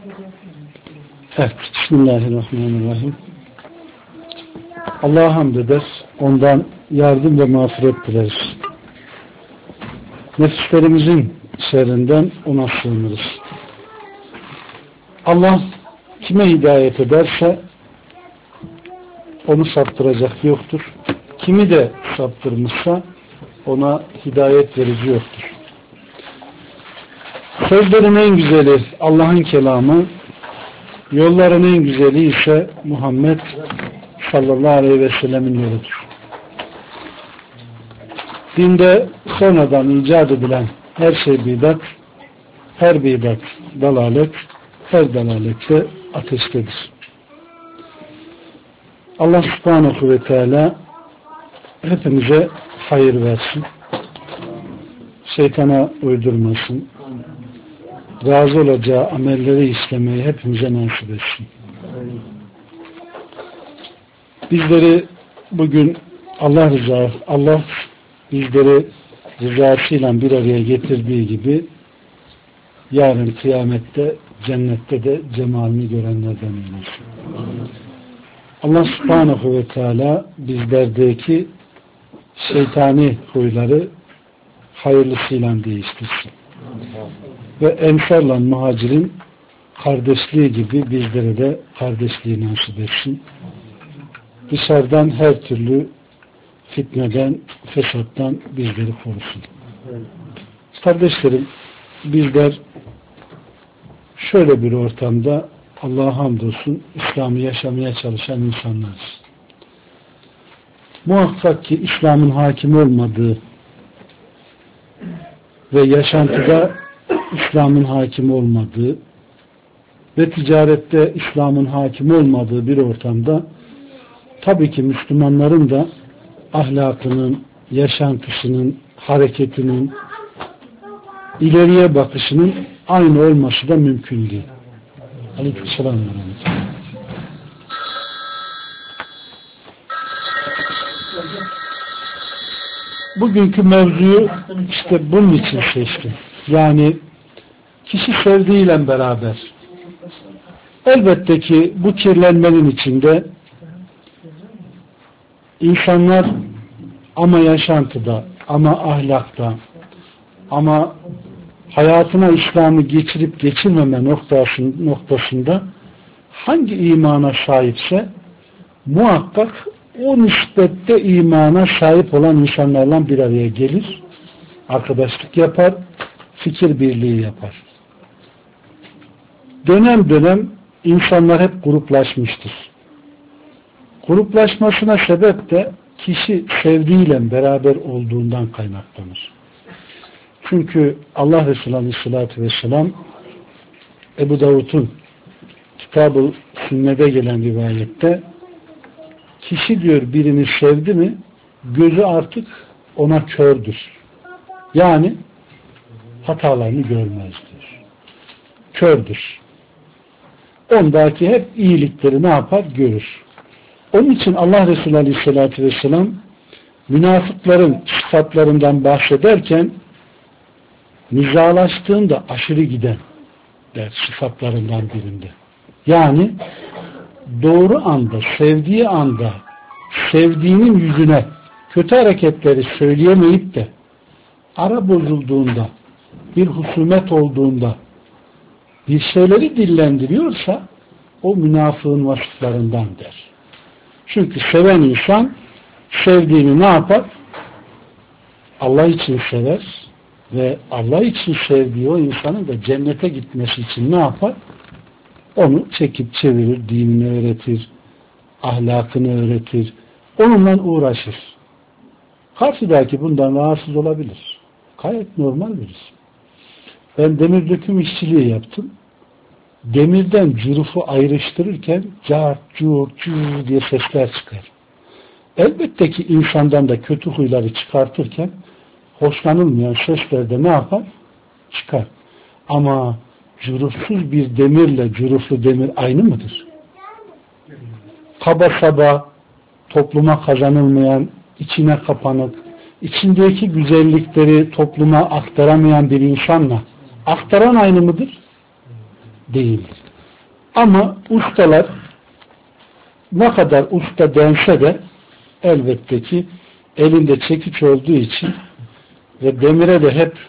Evet, Bismillahirrahmanirrahim. Allah'a hamd eder, ondan yardım ve mağfiret dileriz. Nefislerimizin şerrinden ona sığınırız. Allah kime hidayet ederse onu saptıracak yoktur. Kimi de saptırmışsa ona hidayet verici yoktur. Sözlerin en güzeli Allah'ın kelamı, yolların en güzeli ise Muhammed sallallahu aleyhi ve sellemin yoludur. Dinde sonradan icat edilen her şey bidat, her bidat dalalet, her dalalette ateştedir. Allah subhanahu ve teala hepimize hayır versin. Şeytana uydurmasın. Razı olacağı amelleri işlemeyi hepimize nasip etsin. Bizleri bugün Allah bizleri rızasıyla bir araya getirdiği gibi yarın kıyamette cennette de cemalini görenlerden eylesin. Allah subhanahu ve teala bizlerdeki şeytani huyları hayırlısıyla değiştirsin. Ve Ensar'la Muhacir'in kardeşliği gibi bizlere de kardeşliği nasip etsin. Dışarıdan her türlü fitneden, fesattan bizleri korusun. Kardeşlerim, bizler şöyle bir ortamda Allah'a hamdolsun İslam'ı yaşamaya çalışan insanlarız. Muhakkak ki İslam'ın hakim olmadığı ve yaşantıda İslam'ın hakim olmadığı ve ticarette İslam'ın hakim olmadığı bir ortamda tabii ki Müslümanların da ahlakının, yaşantısının, hareketinin, ileriye bakışının aynı olması da mümkün değil. Aleykümselam. Bugünkü mevzuyu işte bunun için seçtim. Yani kişi sevdiğiyle beraber. Elbette ki bu kirlenmenin içinde insanlar ama yaşantıda, ama ahlakta, ama hayatına İslam'ı geçirip geçirmeme noktasında hangi imana sahipse muhakkak o nispette imana sahip olan insanlarla bir araya gelir, arkadaşlık yapar, fikir birliği yapar. Dönem dönem insanlar hep gruplaşmıştır. Gruplaşmasına sebep de kişi sevdiğiyle beraber olduğundan kaynaklanır. Çünkü Allah Resulü Aleyhisselatü Vesselam Ebu Davud'un Kitab-ı Sünnet'e gelen rivayette kişi diyor birini sevdi mi gözü artık ona kördür. Yani hatalarını görmez diyor. Kördür. Ondaki hep iyilikleri ne yapar? Görür. Onun için Allah Resulü Aleyhisselatü Vesselam münafıkların sıfatlarından bahsederken nizalaştığında aşırı giden der sıfatlarından birinde. Yani doğru anda, sevdiği anda sevdiğinin yüzüne kötü hareketleri söyleyemeyip de ara bozulduğunda, bir husumet olduğunda bir şeyleri dillendiriyorsa o münafığın vasıflarından der. Çünkü seven insan sevdiğini ne yapar? Allah için sever ve Allah için sevdiği o insanın da cennete gitmesi için ne yapar? Onu çekip çevirir, dinini öğretir, ahlakını öğretir, onunla uğraşır. Karşıdaki bundan rahatsız olabilir. Gayet normal birisi. Ben demir döküm işçiliği yaptım. Demirden cürufu ayrıştırırken cart, curt, cür diye sesler çıkar. Elbette ki insandan da kötü huyları çıkartırken hoşlanılmayan sesler de ne yapar? Çıkar. Ama cürufsuz bir demirle cüruflu demir aynı mıdır? Kaba saba, topluma kazanılmayan, içine kapanık, içindeki güzellikleri topluma aktaramayan bir insanla aktaran aynı mıdır? Değildir. Ama ustalar ne kadar usta dense de elbette ki elinde çekiç olduğu için ve demire de hep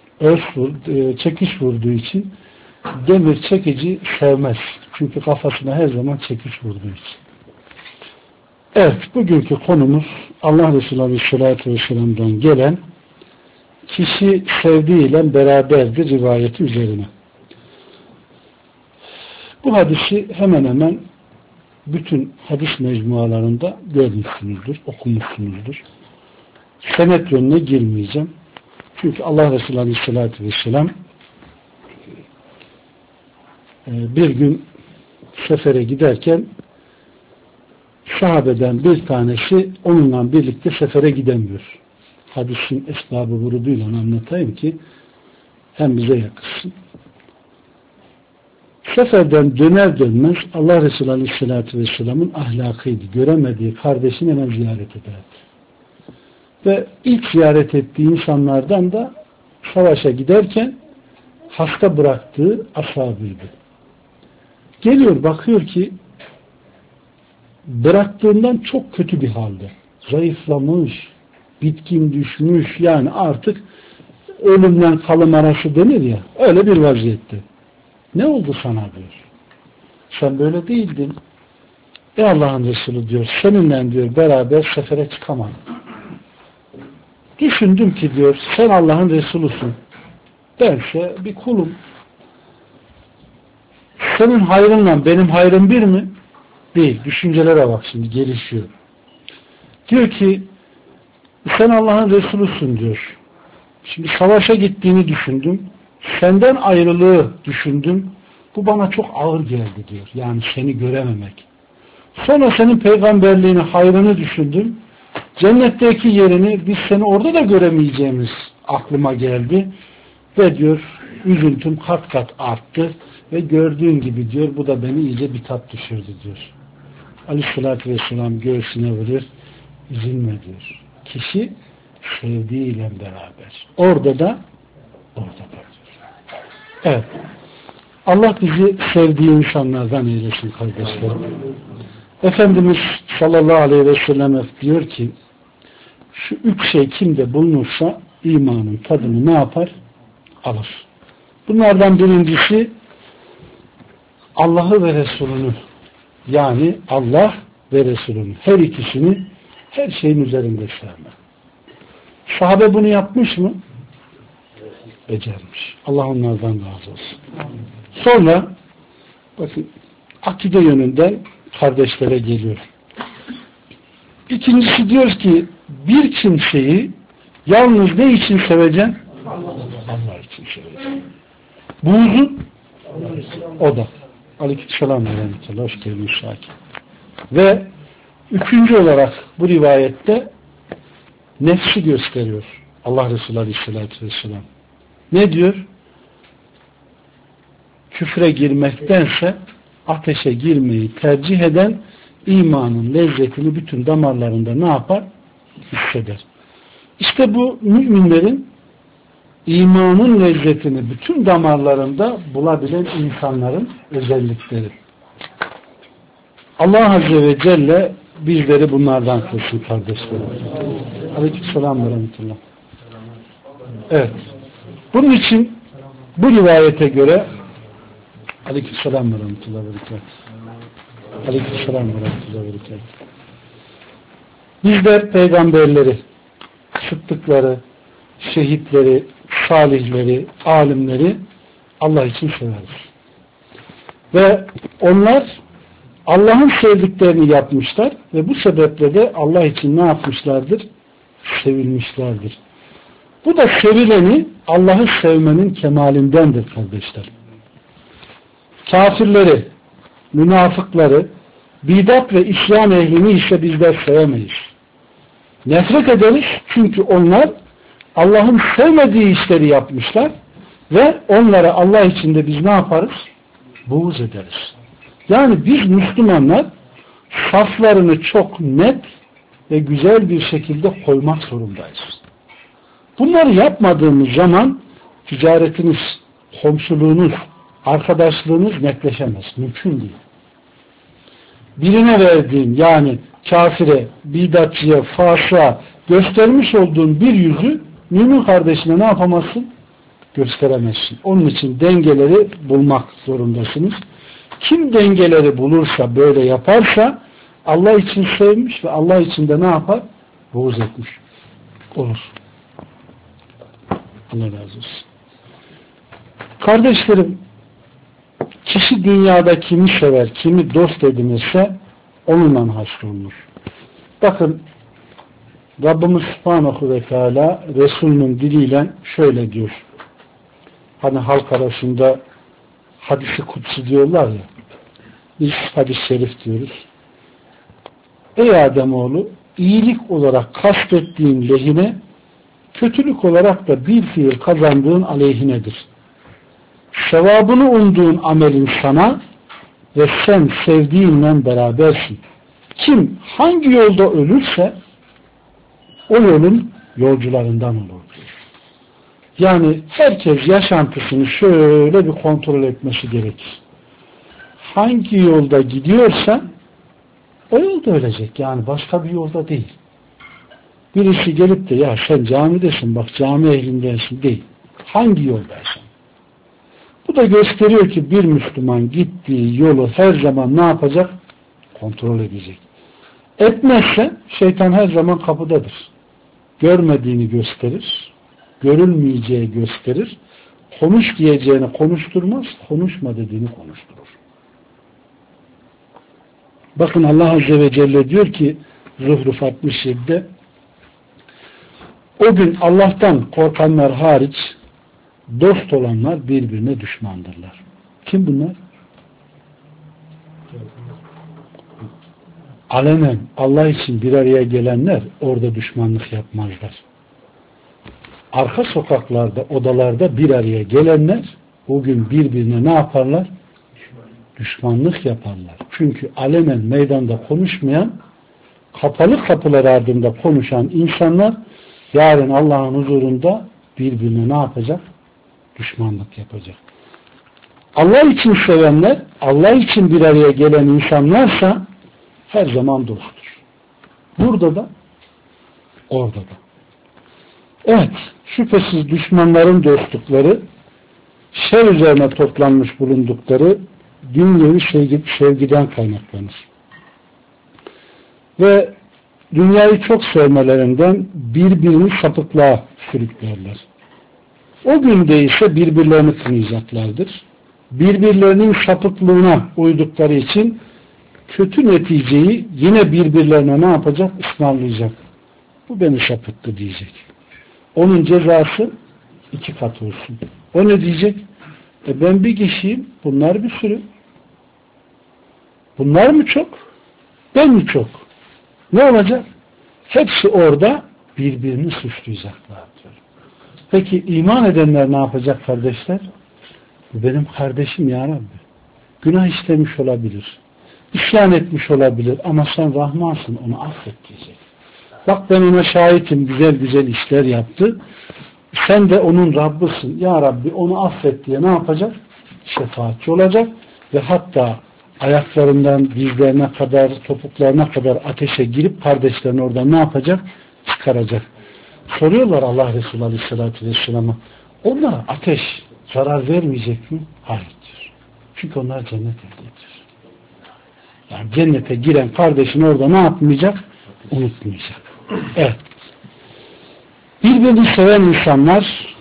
çekiç vurduğu için demir çekici sevmez. Çünkü kafasına her zaman çekiç vurduğu için. Evet, bugünkü konumuz Allah Resulü Aleyhisselatü Vesselam'dan gelen kişi sevdiğiyle beraberdir rivayeti üzerine. Bu hadisi hemen hemen bütün hadis mecmualarında görmüşsünüzdür, okumuşsunuzdur. Senet yönüne girmeyeceğim. Çünkü Allah Resulü Aleyhisselatü Vesselam bir gün sefere giderken sahabeden bir tanesi onunla birlikte sefere gidemiyor. Hadisin esbabı vuruduyla anlatayım ki hem bize yakışsın. Seferden döner dönmez Allah Resulü Aleyhisselatü Vesselam'ın ahlakıydı. Göremediği kardeşini hemen ziyaret ederdi. Ve ilk ziyaret ettiği insanlardan da savaşa giderken hasta bıraktığı ashabıydı. Geliyor bakıyor ki bıraktığından çok kötü bir halde. Zayıflamış, bitkin düşmüş, yani artık ölümden kalım arası denir ya, öyle bir vaziyette. Ne oldu sana diyor. Sen böyle değildin. Allah'ın Resulü diyor, seninle diyor beraber sefere çıkamadım. Düşündüm ki diyor, sen Allah'ın Resulüsün. Bense bir kulum. Senin hayrınla benim hayrım bir mi? Değil. Düşüncelere bak şimdi, gelişiyor. Diyor ki, sen Allah'ın Resulüsün diyor. Şimdi savaşa gittiğini düşündüm. Senden ayrılığı düşündüm. Bu bana çok ağır geldi diyor. Yani seni görememek. Sonra senin peygamberliğini, hayrını düşündüm. Cennetteki yerini biz seni orada da göremeyeceğimiz aklıma geldi. Ve diyor üzüntüm kat kat arttı. Ve gördüğün gibi diyor bu da beni iyice bitap düşürdü diyor. Aleyhissalatü vesselam göğsüne vurur. Üzülme diyor. Kişi sevdiğiyle beraber. Orada da diyor. Evet. Allah bizi sevdiği insanlardan eylesin kardeşlerim. Efendimiz sallallahu aleyhi ve sellem diyor ki şu üç şey kimde bulunursa imanın tadını ne yapar? Alır. Bunlardan birincisi Allah'ı ve Resulünü, yani Allah ve Resulünü, her ikisini her şeyin üzerinde sevme. Sahabe bunu yapmış mı? Becermiş. Allah onlardan razı olsun. Sonra bakın akide yönünden kardeşlere geliyor. İkincisi diyor ki bir kimseyi yalnız ne için seveceksin? Allah için seveceksin. Buğzun o da. Aleykümselam ve rahmetullah. Hoş geldin Şakir. Ve üçüncü olarak bu rivayette nefsi gösteriyor Allah Resulü Aleyhisselatü Vesselam. Ne diyor? Küfre girmektense ateşe girmeyi tercih eden imanın lezzetini bütün damarlarında ne yapar? Hisseder. İşte bu müminlerin imanın lezzetini bütün damarlarında bulabilen insanların özellikleri. Allah Azze ve Celle bizleri bunlardan kılsın kardeşlerim. Aleykümselam ve rahmetullah. Evet. Bunun için bu rivayete göre Aleykümselam ve rahmetullah ve berekatuhu. Aleykümselam ve rahmetullah ve berekatuhu. Bizler peygamberleri, sıddıkları, şehitleri, salihleri, alimleri Allah için severiz. Ve onlar Allah'ın sevdiklerini yapmışlar ve bu sebeple de Allah için ne yapmışlardır? Sevilmişlerdir. Bu da sevileni Allah'ı sevmenin kemalindendir kardeşler. Kafirleri, münafıkları, bidat ve isyan ehlini ise bizler sevemeyiz. Nefret ederiz çünkü onlar Allah'ın sevmediği işleri yapmışlar ve onlara Allah için de biz ne yaparız? Buğz ederiz. Yani biz Müslümanlar saflarını çok net ve güzel bir şekilde koymak zorundayız. Bunları yapmadığımız zaman ticaretiniz, komşuluğunuz, arkadaşlığınız netleşemez. Mümkün değil. Birine verdiğin, yani kafire, bidatçıya, fasığa göstermiş olduğun bir yüzü mümin kardeşine ne yapamazsın? Gösteremezsin. Onun için dengeleri bulmak zorundasınız. Kim dengeleri bulursa, böyle yaparsa Allah için sevmiş ve Allah için de ne yapar? Buğz etmiş olur. Allah razı olsun. Kardeşlerim, kişi dünyada kimi sever, kimi dost edinirse onunla haşrolunur. Bakın, Rabbimiz Subhanahu ve Teala Resulünün diliyle şöyle diyor. Hani halk arasında hadisi kutsi diyorlar ya, biz hadis-i şerif diyoruz. Ey Ademoğlu, iyilik olarak kastettiğin lehine, kötülük olarak da bir fiil kazandığın aleyhinedir. Sevabını umduğun amelin sana ve sen sevdiğinle berabersin. Kim hangi yolda ölürse o yolun yolcularından olur. Yani herkes yaşantısını şöyle bir kontrol etmesi gerekir. Hangi yolda gidiyorsa o yolda ölecek. Yani başka bir yolda değil. Birisi gelip de ya sen camidesin, bak cami ehlindensin değil. Hangi yoldaysan? Bu da gösteriyor ki bir Müslüman gittiği yolu her zaman ne yapacak? Kontrol edecek. Etmezse şeytan her zaman kapıdadır. Görmediğini gösterir, görülmeyeceği gösterir, konuş diyeceğini konuşturmaz, konuşma dediğini konuşturur. Bakın Allah Azze ve Celle diyor ki Zuhruf 67'de, o gün Allah'tan korkanlar hariç dost olanlar birbirine düşmandırlar. Kim bunlar? Alenen Allah için bir araya gelenler orada düşmanlık yapmazlar. Arka sokaklarda, odalarda bir araya gelenler o gün birbirine ne yaparlar? Düşmanlık yaparlar. Çünkü alenen meydanda konuşmayan, kapalı kapılar ardında konuşan insanlar yarın Allah'ın huzurunda birbirine ne yapacak? Düşmanlık yapacak. Allah için sevenler, Allah için bir araya gelen insanlarsa her zaman dosttur. Burada da, orada da. Evet, şüphesiz düşmanların dostlukları, şer üzerine toplanmış bulundukları dünyevi sevgiden kaynaklanır. Ve dünyayı çok sevmelerinden birbirini sapıklığa sürüklerler. O günde ise birbirlerini kınayacaklardır. Birbirlerinin sapıklığına uydukları için kötü neticeyi yine birbirlerine ne yapacak? Ismarlayacak. Bu beni sapıttı diyecek. Onun cezası 2 kat olsun. O ne diyecek? Ben bir kişiyim, bunlar bir sürü. Bunlar mı çok? Ben mi çok? Ne olacak? Hepsi orada birbirini suçlayacaklar diyor. Peki iman edenler ne yapacak kardeşler? Bu benim kardeşim ya Rabbi. Günah işlemiş olabilir. İsyan etmiş olabilir ama sen Rahmansın, onu affet diyecek. Bak ben ona şahitim, güzel güzel işler yaptı. Sen de onun Rabbisin. Ya Rabbi onu affet diye ne yapacak? Şefaatçi olacak ve hatta ayaklarından dizlerine kadar, topuklarına kadar ateşe girip kardeşlerini oradan ne yapacak? Çıkaracak. Soruyorlar Allah Resulü Aleyhisselatü Vesselam'a, onlara ateş zarar vermeyecek mi? Hayır diyor. Çünkü onlar cennet ehlidir. Yani cennete giren kardeşini orada ne yapmayacak? Unutmayacak. Evet. Birbirini seven insanlar,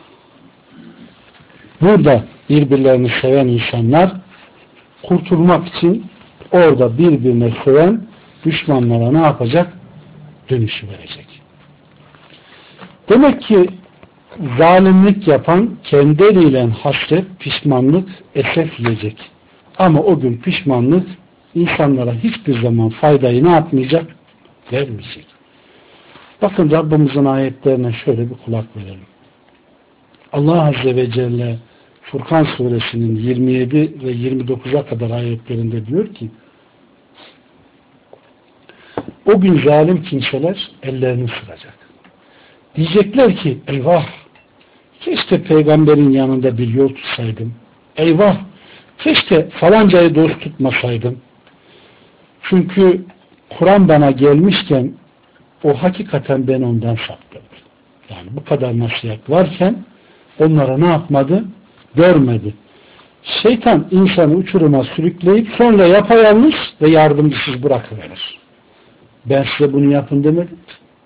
burada birbirlerini seven insanlar kurtulmak için orada birbirine seven düşmanlara ne yapacak? Dönüşü verecek. Demek ki zalimlik yapan kendi eliyle hasret, pişmanlık, esef yiyecek. Ama o gün pişmanlık insanlara hiçbir zaman faydayı ne yapmayacak? Vermeyecek. Bakın Rabbimizin ayetlerine şöyle bir kulak verelim. Allah Azze ve Celle Furkan suresinin 27 ve 29'a kadar ayetlerinde diyor ki, o gün zalim kimseler ellerini sıracak. Diyecekler ki eyvah, keşke peygamberin yanında bir yol tutsaydım. Eyvah, Keşke falancayı dost tutmasaydım. Çünkü Kur'an bana gelmişken o hakikaten beni ondan saptırdı. Yani bu kadar nasihat varken onlara ne yapmadı? Görmedi. Şeytan insanı uçuruma sürükleyip sonra yapayalnız ve yardımcısız bırakıverir. Ben size bunu yapın demedim.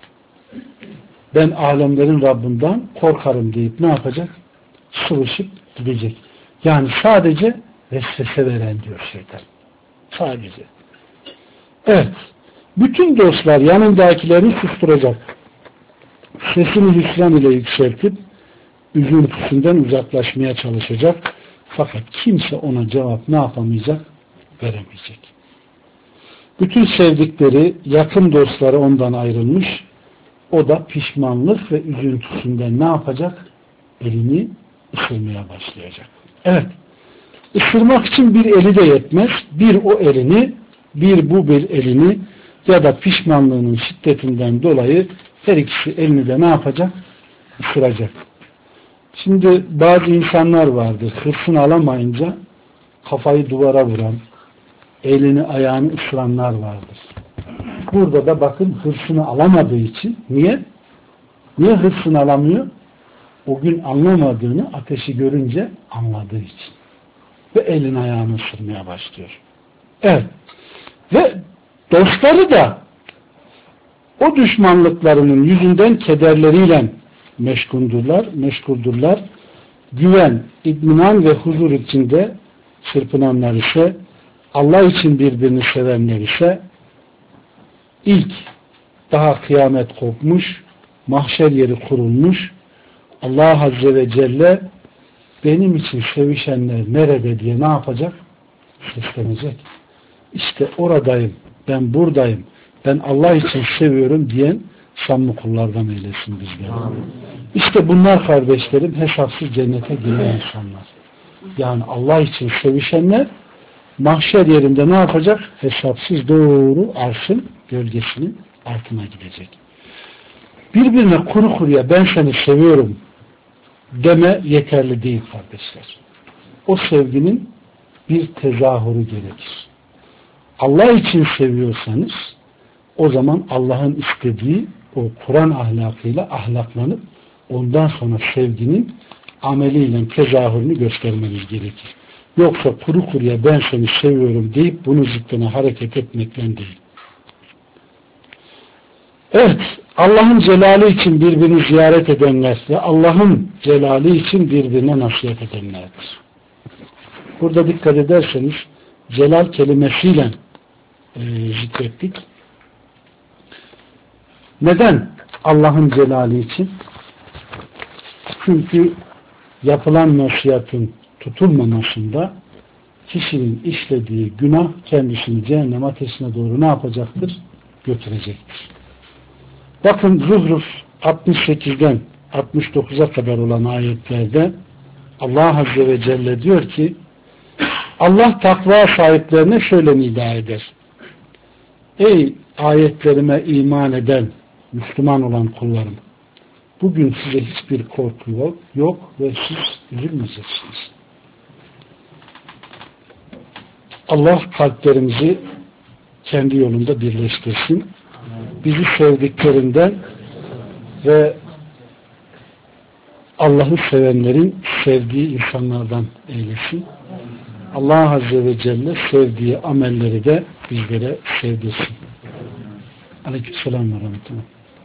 Ben alemlerin Rabbinden korkarım deyip ne yapacak? Sıvışıp gidecek. Yani sadece vesvese veren diyor şeytan. Sadece. Evet. Bütün dostlar yanındakilerini susturacak. Sesini hüsran ile yükseltip üzüntüsünden uzaklaşmaya çalışacak. Fakat kimse ona cevap ne yapamayacak? Veremeyecek. Bütün sevdikleri, yakın dostları ondan ayrılmış. O da pişmanlık ve üzüntüsünden ne yapacak? Elini ısırmaya başlayacak. Evet. Isırmak için bir eli de yetmez. Bir o elini, bir bu bir elini ya da pişmanlığının şiddetinden dolayı her ikisi elini de ne yapacak? Isıracak. Şimdi bazı insanlar vardır. Hırsını alamayınca kafayı duvara vuran, elini ayağını ısıranlar vardır. Burada da bakın hırsını alamadığı için. Niye? Niye hırsını alamıyor? O gün anlamadığını ateşi görünce anladığı için. Ve elini ayağını ısırmaya başlıyor. Evet. Ve dostları da o düşmanlıklarının yüzünden kederleriyle meşguldurlar. Güven, itminan ve huzur içinde çırpınanlar ise, Allah için birbirini sevenler ise ilk daha kıyamet kopmuş, mahşer yeri kurulmuş, Allah Azze ve Celle benim için sevişenler nerede diye ne yapacak? Seslenecek. İşte oradayım, ben buradayım, ben Allah için seviyorum diyen samimi kullardan eylesin bizleri. İşte bunlar kardeşlerim hesapsız cennete giren insanlar. Yani Allah için sevişenler mahşer yerinde ne yapacak? Hesapsız doğru arşın gölgesinin altına gidecek. Birbirine kuru kuruya ben seni seviyorum deme yeterli değil kardeşler. O sevginin bir tezahürü gerekir. Allah için seviyorsanız o zaman Allah'ın istediği o Kur'an ahlakıyla ahlaklanıp ondan sonra sevginin ameliyle tezahürünü göstermeniz gerekir. Yoksa kuru kuruya ben seni seviyorum deyip bunu zıttına hareket etmekten değil. Evet, Allah'ın celali için birbirini ziyaret edenler ve Allah'ın celali için birbirine nasihat edenlerdir. Burada dikkat ederseniz celal kelimesiyle zikrettik. Neden Allah'ın celali için? Çünkü yapılan nasihatın tutulmamasında kişinin işlediği günah kendisini cehennem ateşine doğru ne yapacaktır? Götürecektir. Bakın Zuhruf 68'den 69'a kadar olan ayetlerde Allah Azze ve Celle diyor ki Allah takva sahiplerine şöyle nida eder. Ey ayetlerime iman eden Müslüman olan kullarım, bugün size hiçbir korku yok ve siz üzülmeyeceksiniz. Allah kalplerimizi kendi yolunda birleştirsin. Bizi sevdiklerinden ve Allah'ı sevenlerin sevdiği insanlardan eylesin. Allah Azze ve Celle sevdiği amelleri de bizlere sevdirsin. Aleykümselam ve rahmetullah.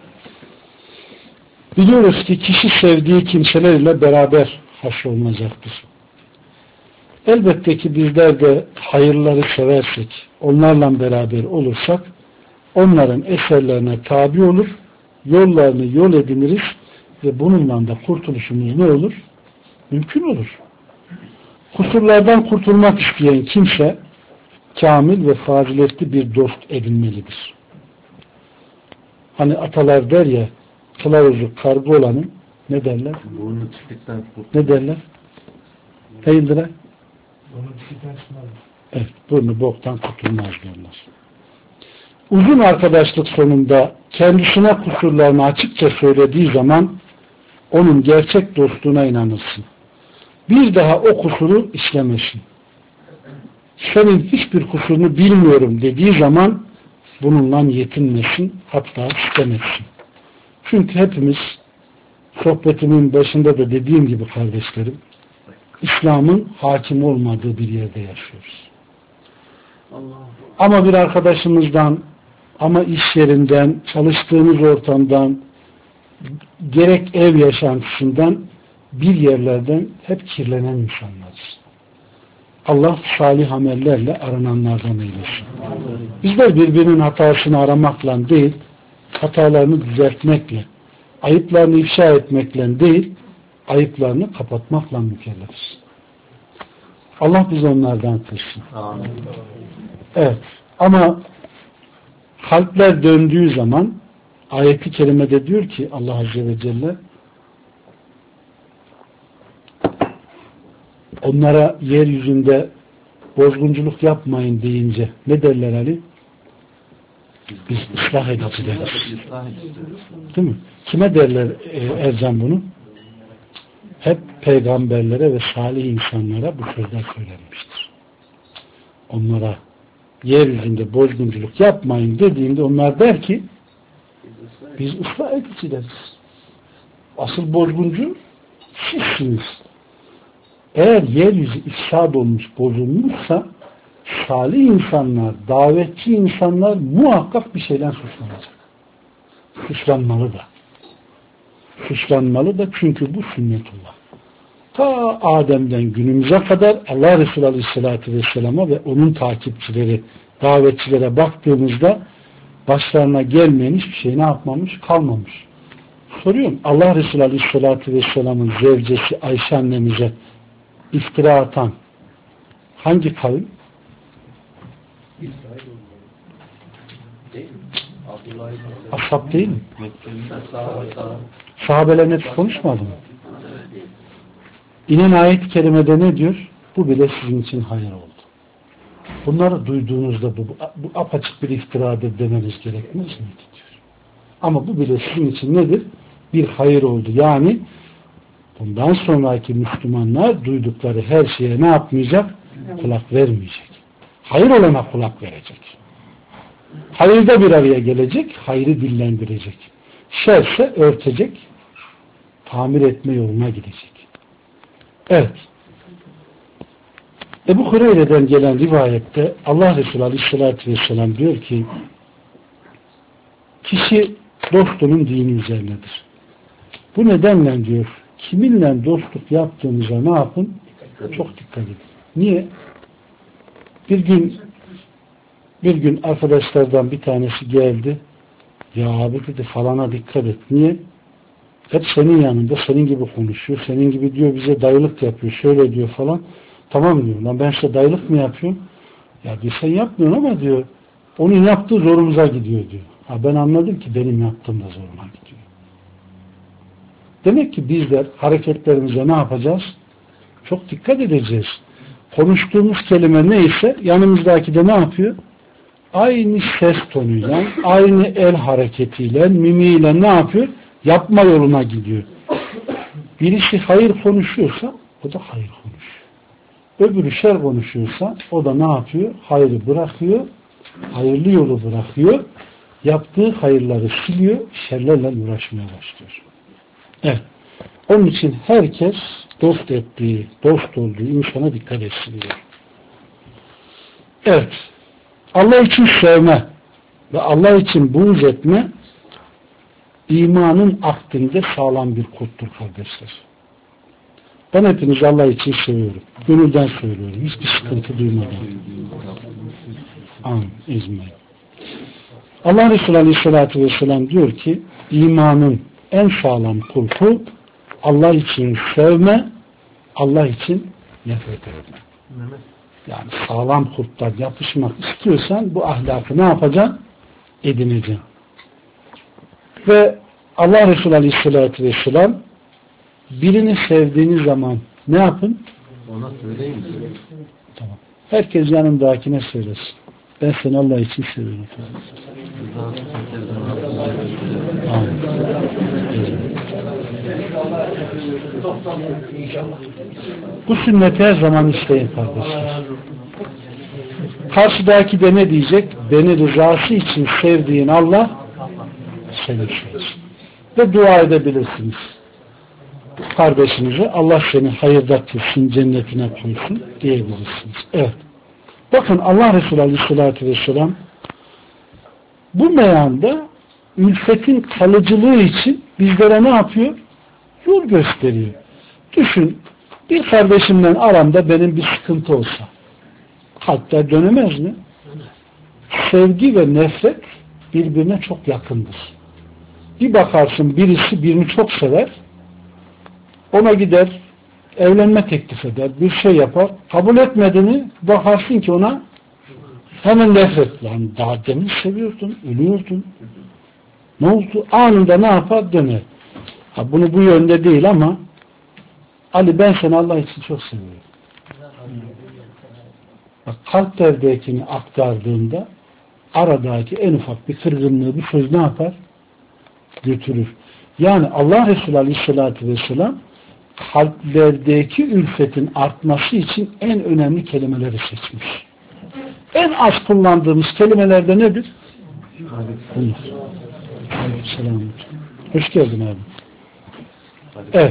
Biliyoruz ki kişi sevdiği kimselerle beraber haşrolunacaktır. Elbette ki bizler de hayırları seversek, onlarla beraber olursak, onların eserlerine tabi olur, yollarını yol ediniriz ve bununla da kurtuluşumuz ne olur? Mümkün olur. Kusurlardan kurtulmak isteyen kimse, kamil ve faziletli bir dost edinmelidir. Hani atalar der ya, kılavuzu karga olanı ne derler? Ne derler? Değildir ha? Evet, burnu boktan kurtulmaz derler. Uzun arkadaşlık sonunda kendisine kusurlarını açıkça söylediği zaman onun gerçek dostluğuna inanırsın. Bir daha o kusuru işlemesin. senin hiçbir kusurunu bilmiyorum dediği zaman bununla yetinmesin, hatta sitem etsin. Çünkü hepimiz sohbetimin başında da dediğim gibi kardeşlerim, İslam'ın hakim olmadığı bir yerde yaşıyoruz. Ama bir arkadaşımızdan, ama iş yerinden, çalıştığımız ortamdan, gerek ev yaşantısından, bir yerlerden hep kirlenen insanlarız. Allah salih amellerle arananlardan eylesin. Bizler birbirinin hatasını aramakla değil, hatalarını düzeltmekle, ayıplarını ifşa etmekle değil, ayıplarını kapatmakla mükellefiz. Allah bizi onlardan kılsın. Amin. Evet. Ama kalpler döndüğü zaman ayet-i kerimede diyor ki Allah Azze ve Celle onlara yeryüzünde bozgunculuk yapmayın deyince ne derler Ali? Biz ıslah ediciler. Değil mi? Kime derler Ercan bunu? Hep peygamberlere ve salih insanlara bu sözler söylenmiştir. Onlara yeryüzünde bozgunculuk yapmayın dediğinde onlar der ki biz ıslah edicileriz. Asıl bozguncu sizsiniz. Eğer yeryüzü ifsad olmuş, bozulmuşsa salih insanlar, davetçi insanlar muhakkak bir şeyden suçlanacak. Suçlanmalı da. Suçlanmalı da çünkü bu sünnetullah. Ta Adem'den günümüze kadar Allah Resulü Aleyhisselatü Vesselam'a ve onun takipçileri, davetçilere baktığımızda başlarına gelmeyen hiçbir şey ne yapmamış? Kalmamış. Soruyorum. Allah Resulü Aleyhisselatü Vesselam'ın zevcesi Ayşe annemize iftira atan hangi kavim? Ashab değil mi? Sahabeler net konuşmadı mı? İnen ayet-i kerimede ne diyor? Bu bile sizin için hayır oldu. Bunları duyduğunuzda bu apaçık bir iftiradır demeniz gerekmez miydi diyor. Ama bu bile sizin için nedir? Bir hayır oldu. Yani bundan sonraki Müslümanlar duydukları her şeye ne yapmayacak? Kulak vermeyecek. Hayır olana kulak verecek. Hayırda bir araya gelecek, hayrı dillendirecek. Şerse örtecek, tamir etme yoluna gidecek. Evet. Ebu Hureyre'den gelen rivayette Allah Resulü Aleyhisselatü Vesselam diyor ki kişi dostunun dini üzerinedir. Bu nedenle diyor kiminle dostluk yaptığınıza ne yapın? Çok dikkat edin. Niye? Bir gün arkadaşlardan bir tanesi geldi. Ya abi dedi falana dikkat et. Niye? Hep senin yanında senin gibi konuşuyor. Senin gibi diyor bize dayılık yapıyor. Şöyle diyor falan. Tamam diyor. Lan ben size dayılık mı yapıyorum? Ya diyor sen yapmıyorsun ama diyor onun yaptığı zorumuza gidiyor diyor. Ha ben anladım ki benim yaptığım da zoruma gidiyor. Demek ki bizler hareketlerimize ne yapacağız? Çok dikkat edeceğiz. Konuştuğumuz kelime neyse yanımızdaki de ne yapıyor? Aynı ses tonuyla, aynı el hareketiyle, mimiyle ne yapıyor? Yapma yoluna gidiyor. Birisi hayır konuşuyorsa o da hayır konuşuyor. Öbürü şer konuşuyorsa o da ne yapıyor? Hayrı bırakıyor, hayırlı yolu bırakıyor, yaptığı hayırları siliyor, şerlerle uğraşmaya başlıyor. Evet. Onun için herkes dost ettiği, dost olduğu insana dikkat etsin diyor. Evet. Allah için sevme ve Allah için buğz etme imanın akdinde sağlam bir koddur kardeşler. Ben hepinizi Allah için seviyorum. Gönülden söylüyorum. Hiçbir sıkıntı duymadan. Amin. İzmir'e. Allah Resulü Aleyhisselatü Vesselam diyor ki imanın en sağlam kulpu Allah için sevme, Allah için nefret etme. Yani sağlam kulplar yapışmak istiyorsan bu ahlakı ne yapacaksın? Edineceksin. Ve Allah Resulü Aleyhisselatü Vesselam birini sevdiğiniz zaman ne yapın? Ona söyleyeyim mi? Tamam. Herkes yanındakine söylesin. Ben seni Allah için seviyorum. Amin. Bu sünneti her zaman isteyin kardeşler. Karşıdaki de ne diyecek? Beni rızası için sevdiğin Allah seni sevsin. Ve dua edebilirsiniz. Kardeşinize Allah seni hayırda kılsın, cennetine koysun diyebilirsiniz. Evet. Bakın Allah Resulü Aleyhisselatü Vesselam bu meyanda ülfetin kalıcılığı için bizlere ne yapıyor? Yol gösteriyor. Düşün, bir kardeşimden aramda benim bir sıkıntı olsa kalpler dönemez mi? Sevgi ve nefret birbirine çok yakındır. Bir bakarsın birisi birini çok sever, ona gider, evlenme teklif eder, bir şey yapar, kabul etmediğini bakarsın ki ona hemen nefret. Yani daha demin seviyordun, ölüyordun. Ne oldu? Anında ne yapar? Döner. Ha, bunu bu yönde değil ama Ali ben seni Allah için çok seviyorum. Bak, kalplerdekini aktardığında aradaki en ufak bir kırgınlığı bu söz ne yapar? Götürür. Yani Allah Resulü Aleyhisselatü Vesselam kalplerdeki ülfetin artması için en önemli kelimeleri seçmiş. En az kullandığımız kelimelerde nedir? Bunlar. Aleykümselam. Hoş geldin abi. Evet.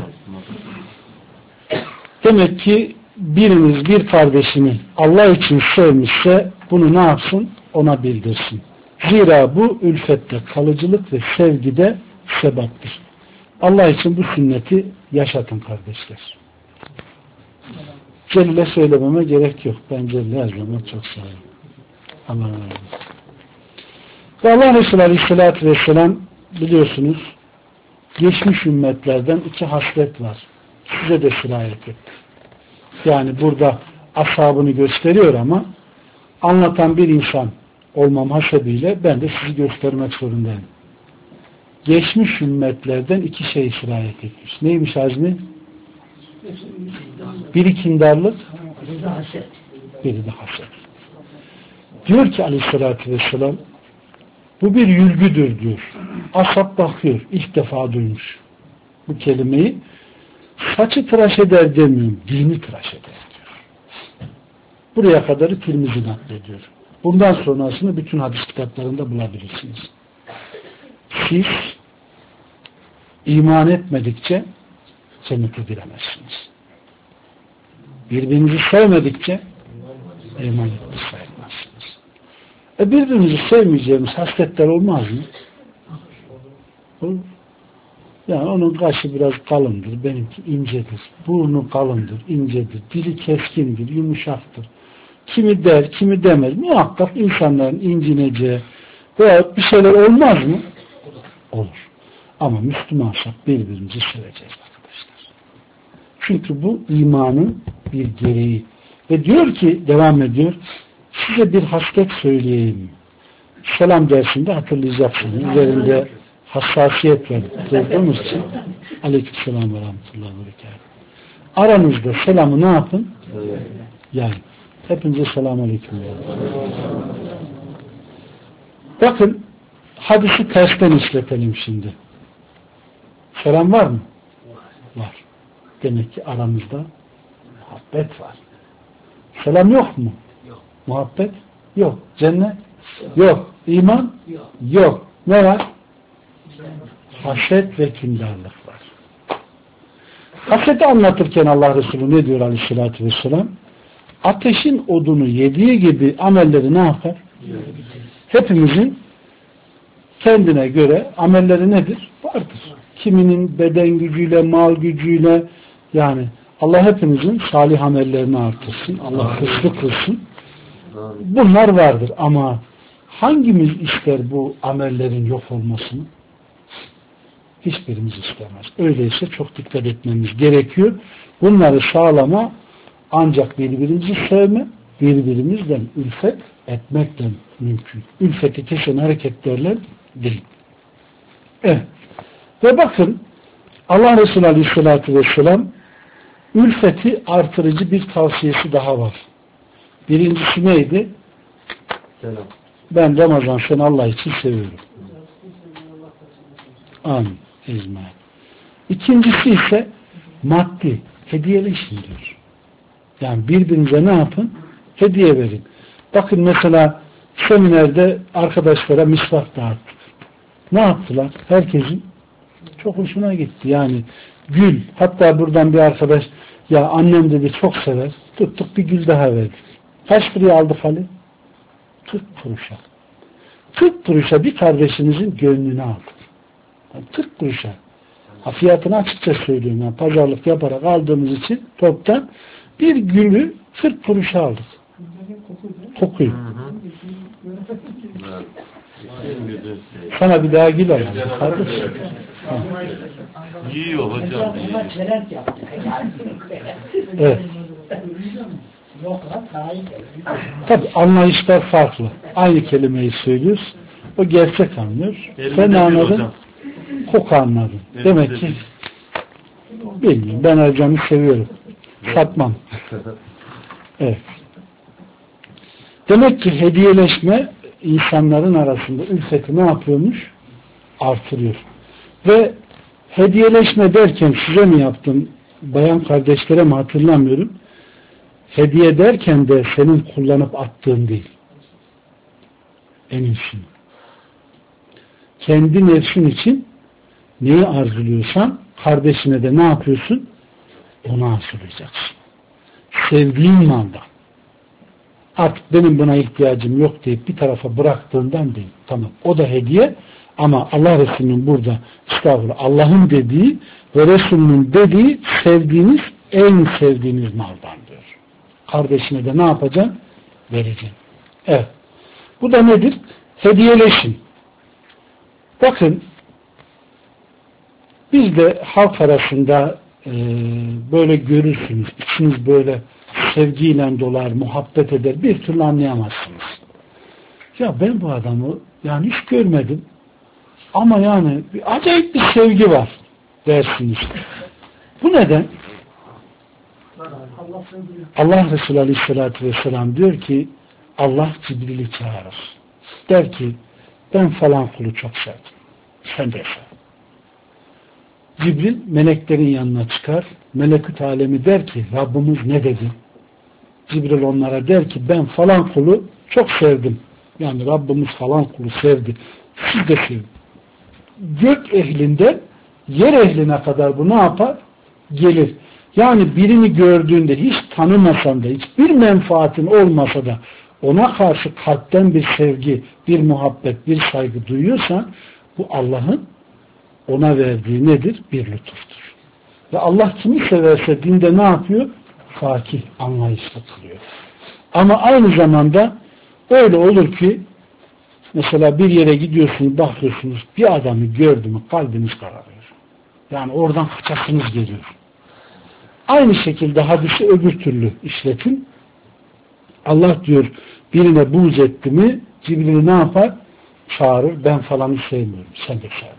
Demek ki biriniz bir kardeşini Allah için sevmişse bunu ne yapsın? Ona bildirsin. Zira bu ülfette kalıcılık ve sevgide sebeptir. Allah için bu sünneti yaşatın kardeşler. Celil'e söylememe gerek yok. Ben Celil'e her zaman çok severim. Allah razı olsun. Ve Allah Resulü Aleyhisselatü Vesselam biliyorsunuz geçmiş ümmetlerden iki haslet var. Size de sirayet etti. Yani burada ashabını gösteriyor ama anlatan bir insan olmam hasebiyle ben de sizi göstermek zorundayım. Geçmiş ümmetlerden iki şey sirayet etmiş. Neymiş Azmi? Biri kindarlık, biri de haset. Diyor ki Aleyhisselatü Vesselam bu bir yülgüdür diyor. Ashab bakıyor. İlk defa duymuş bu kelimeyi. Saçı tıraş eder demiyorum. Dini tıraş eder diyor. Buraya kadarı Tirmizi naklediyor. Bundan sonrasını bütün hadis kitaplarında bulabilirsiniz. Siz iman etmedikçe cennete giremezsiniz. Birbirinizi sevmedikçe iman etmiş sayılmazsınız. Birbirimizi sevmeyeceğimiz hasletler olmaz mı? Olur. Yani onun kaşı biraz kalındır, benimki incedir. Burnu kalındır, incedir. Dili keskindir, yumuşaktır. Kimi der, kimi demez. Muhakkak insanların incineceği veya bir şeyler olmaz mı? Olur. Ama Müslümansak birbirimizi seveceğiz arkadaşlar. Çünkü bu imanın bir gereği. Ve diyor ki, devam ediyor, size bir haslet söyleyeyim. Selam dersinde hatırlayacaksınız. Üzerinde hassasiyet verdiğimiz için aleykümselam ve rahmetullahi ve berekatuhu. Aranızda selamı ne yapın? Yani hepinize selamun aleyküm. Bakın hadisi tersten işletelim şimdi. Selam var mı? Var. Demek ki aramızda muhabbet var. Selam yok mu? Yok. Muhabbet? Yok. Cennet? Yok. İman? Yok. Ne var? Haset ve kindarlık var. Haseti anlatırken Allah Resulü ne diyor Aleyhisselatü Vesselam? Ateşin odunu yediği gibi amelleri ne yapar? Hepimizin kendine göre amelleri nedir? Vardır. Kiminin beden gücüyle, mal gücüyle, yani Allah hepimizin salih amellerini artırsın. Allah hırslı kılsın. Bunlar vardır ama hangimiz ister bu amellerin yok olmasını? Hiçbirimiz istemez. Öyleyse çok dikkat etmemiz gerekiyor. Bunları sağlama ancak birbirimizi sevme, birbirimizden ülfet etmekten mümkün. Ülfeti kesen hareketlerle değil. Evet. Ve bakın Allah Resulü Aleyhisselatü Vesselam ülfeti artırıcı bir tavsiyesi daha var. Birincisi neydi? Selam. Ben Ramazan seni Allah için seviyorum. Amin. Ecmaîn. İkincisi ise maddi. Hediyeleşin diyor. Yani birbirinize ne yapın? Hediye verin. Bakın mesela seminerde arkadaşlara misvak dağıttık. Ne yaptılar? Herkesin çok hoşuna gitti. Yani gül. Hatta buradan bir arkadaş ya annem dedi çok sever. Tuttuk bir gül daha verdik. Kaç liraya aldık Ali? 40 kuruşa. 40 kuruşa bir kardeşimizin gönlünü aldık. 40 kuruşa. Fiyatını açıkça söylüyorum. Yani pazarlık yaparak aldığımız için toptan bir gülü 40 kuruşa aldık. Kokuyu. Sana bir daha gül alalım. Kardeşim. Yiyor hocam. Evet. Tabi anlayışlar farklı. Aynı kelimeyi söylüyoruz. O gerçek anlıyor. Sen anladın. Koku anladın. Demek ki bilmiyorum. Ben Ercan'ı seviyorum. Satmam. Evet. Demek ki hediyeleşme insanların arasında ülfeti ne yapıyormuş? Artırıyor. Ve hediyeleşme derken size mi yaptım? Bayan kardeşlere mi hatırlamıyorum. Hediye derken de senin kullanıp attığın değil. En iyisi. Kendi nefsin için neyi arzuluyorsan kardeşine de ne yapıyorsun? Onu arzulayacaksın. Sevdiğin maldan. Artık benim buna ihtiyacım yok deyip bir tarafa bıraktığından değil. Tamam. O da hediye ama Allah Resulü'nün burada estağfurullah Allah'ın dediği ve Resulü'nün dediği sevdiğiniz en sevdiğiniz maldan diyor. Kardeşine de ne yapacaksın? Vereceksin. Evet. Bu da nedir? Hediyeleşin. Bakın biz de halk arasında böyle görürsünüz. İçiniz böyle sevgiyle dolar, muhabbet eder. Bir türlü anlayamazsınız. Ya ben bu adamı yani hiç görmedim. Ama yani bir acayip bir sevgi var dersiniz. Bu neden? Allah Resulü Aleyhisselatü Vesselam diyor ki Allah Cibril'i çağırır. Der ki ben falan kulu çok sevdim. Sen de sev. Cibril meleklerin yanına çıkar. Melekut alemi der ki Rabbimiz ne dedi? Cibril onlara der ki ben falan kulu çok sevdim. Yani Rabbimiz falan kulu sevdi. Siz de sevin. Gök ehlinden yer ehline kadar bu ne yapar? Gelir. Yani birini gördüğünde hiç tanımasan da hiçbir menfaatin olmasa da ona karşı kalpten bir sevgi, bir muhabbet, bir saygı duyuyorsan bu Allah'ın ona verdiği nedir? Bir lütuftur. Ve Allah kimi severse dinde ne yapıyor? Fakih, anlayışlı kılıyor. Ama aynı zamanda öyle olur ki mesela bir yere gidiyorsunuz, bakıyorsunuz bir adamı gördü mü kalbiniz kararıyor. Yani oradan kaçasınız geliyor. Aynı şekilde hadisi öbür türlü işletin. Allah diyor birine buğz etti mi Cibril'i ne yapar? Çağırır. Ben falanı sevmiyorum. Sen de sevme.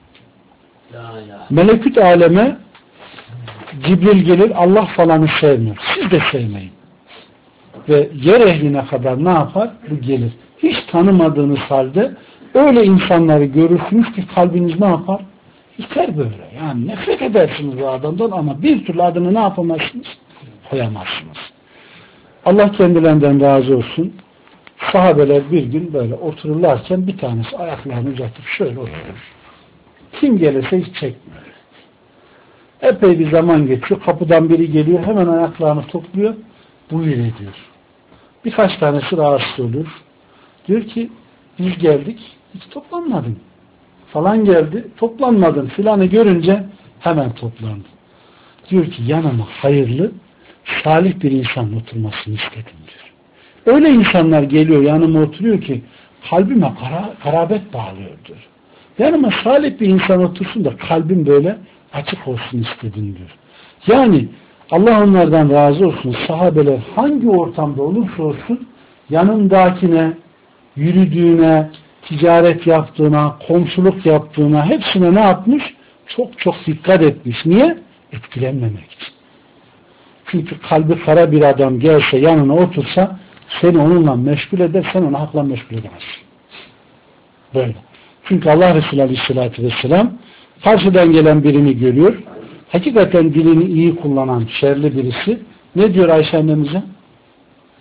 Melekut aleme Cibril gelir. Allah falanı sevmiyor. Siz de sevmeyin. Ve yer ehline kadar ne yapar? Bu gelir. Hiç tanımadığınız halde öyle insanları görürsünüz ki kalbiniz ne yapar? İter böyle. Yani nefret edersiniz bu adamdan ama bir türlü adını ne yapamazsınız? Koyamazsınız. Allah kendilerinden razı olsun. Sahabeler bir gün böyle otururlarken bir tanesi ayaklarını uzatıp şöyle oturur. Kim gelirse hiç çekmiyor. Epey bir zaman geçiyor. Kapıdan biri geliyor. Hemen ayaklarını topluyor. Buyur ediyor. Birkaç tanesi rahatsız olur. Diyor ki biz geldik. Hiç toplanmadın. Falan geldi. Toplanmadın. Filanı görünce hemen toplandı. Diyor ki yanıma hayırlı salih bir insanın oturmasını istedim diyor. Öyle insanlar geliyor yanıma oturuyor ki kalbime karabet bağlıyor diyor. Yanıma salih bir insan otursun da kalbim böyle açık olsun istedim diyor. Yani Allah onlardan razı olsun. Sahabeler hangi ortamda olursa olsun yanındakine, yürüdüğüne, ticaret yaptığına, komşuluk yaptığına hepsine ne yapmış? Çok çok dikkat etmiş. Niye? Etkilenmemek için. Çünkü kalbi kara bir adam gelse yanına otursa seni onunla meşgul eder, sen onu hakla meşgul edemezsin. Böyle. Çünkü Allah Resulü Aleyhisselatü Vesselam karşıdan gelen birini görüyor. Hakikaten dilini iyi kullanan şerli birisi. Ne diyor Ayşe annemize?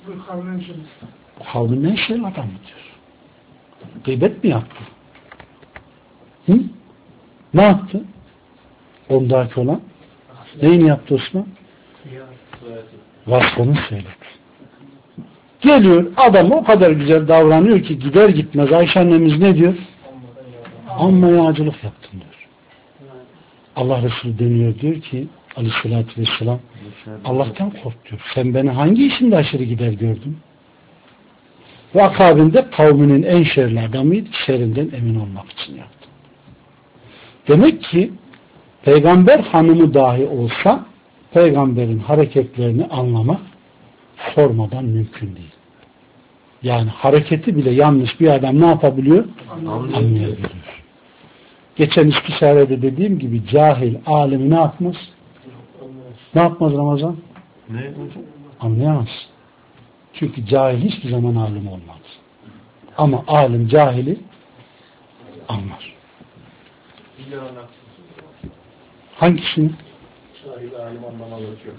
Kavmin en şerli adamı diyor. Gıybet mi yaptı? Hı? Ne yaptı? Ondaki olan neyini yaptı Osman? Vasfını söyledi. Geliyor adam o kadar güzel davranıyor ki gider gitmez Ayşe annemiz ne diyor? Amma yağcılık yaptın diyor. Allah Resulü dönüyor diyor ki aleyhissalatü vesselam Allah'tan kork diyor. Sen beni hangi işimde aşırı gider gördün? Ve akabinde kavminin en şerli adamıydı. Şerrinden emin olmak için yaptı. Demek ki peygamber hanımı dahi olsa peygamberin hareketlerini anlamak sormadan mümkün değil. Yani hareketi bile yanlış bir adam ne yapabiliyor? Anlayabiliyor. Geçen istişarede dediğim gibi cahil alimi ne yapmaz? Ne yapmaz Ramazan? Ne? Anlayamaz. Çünkü cahil hiçbir zaman alim olmaz. Ama alim cahili anlar. Hangisini? Cahil alim anlamalı diyor.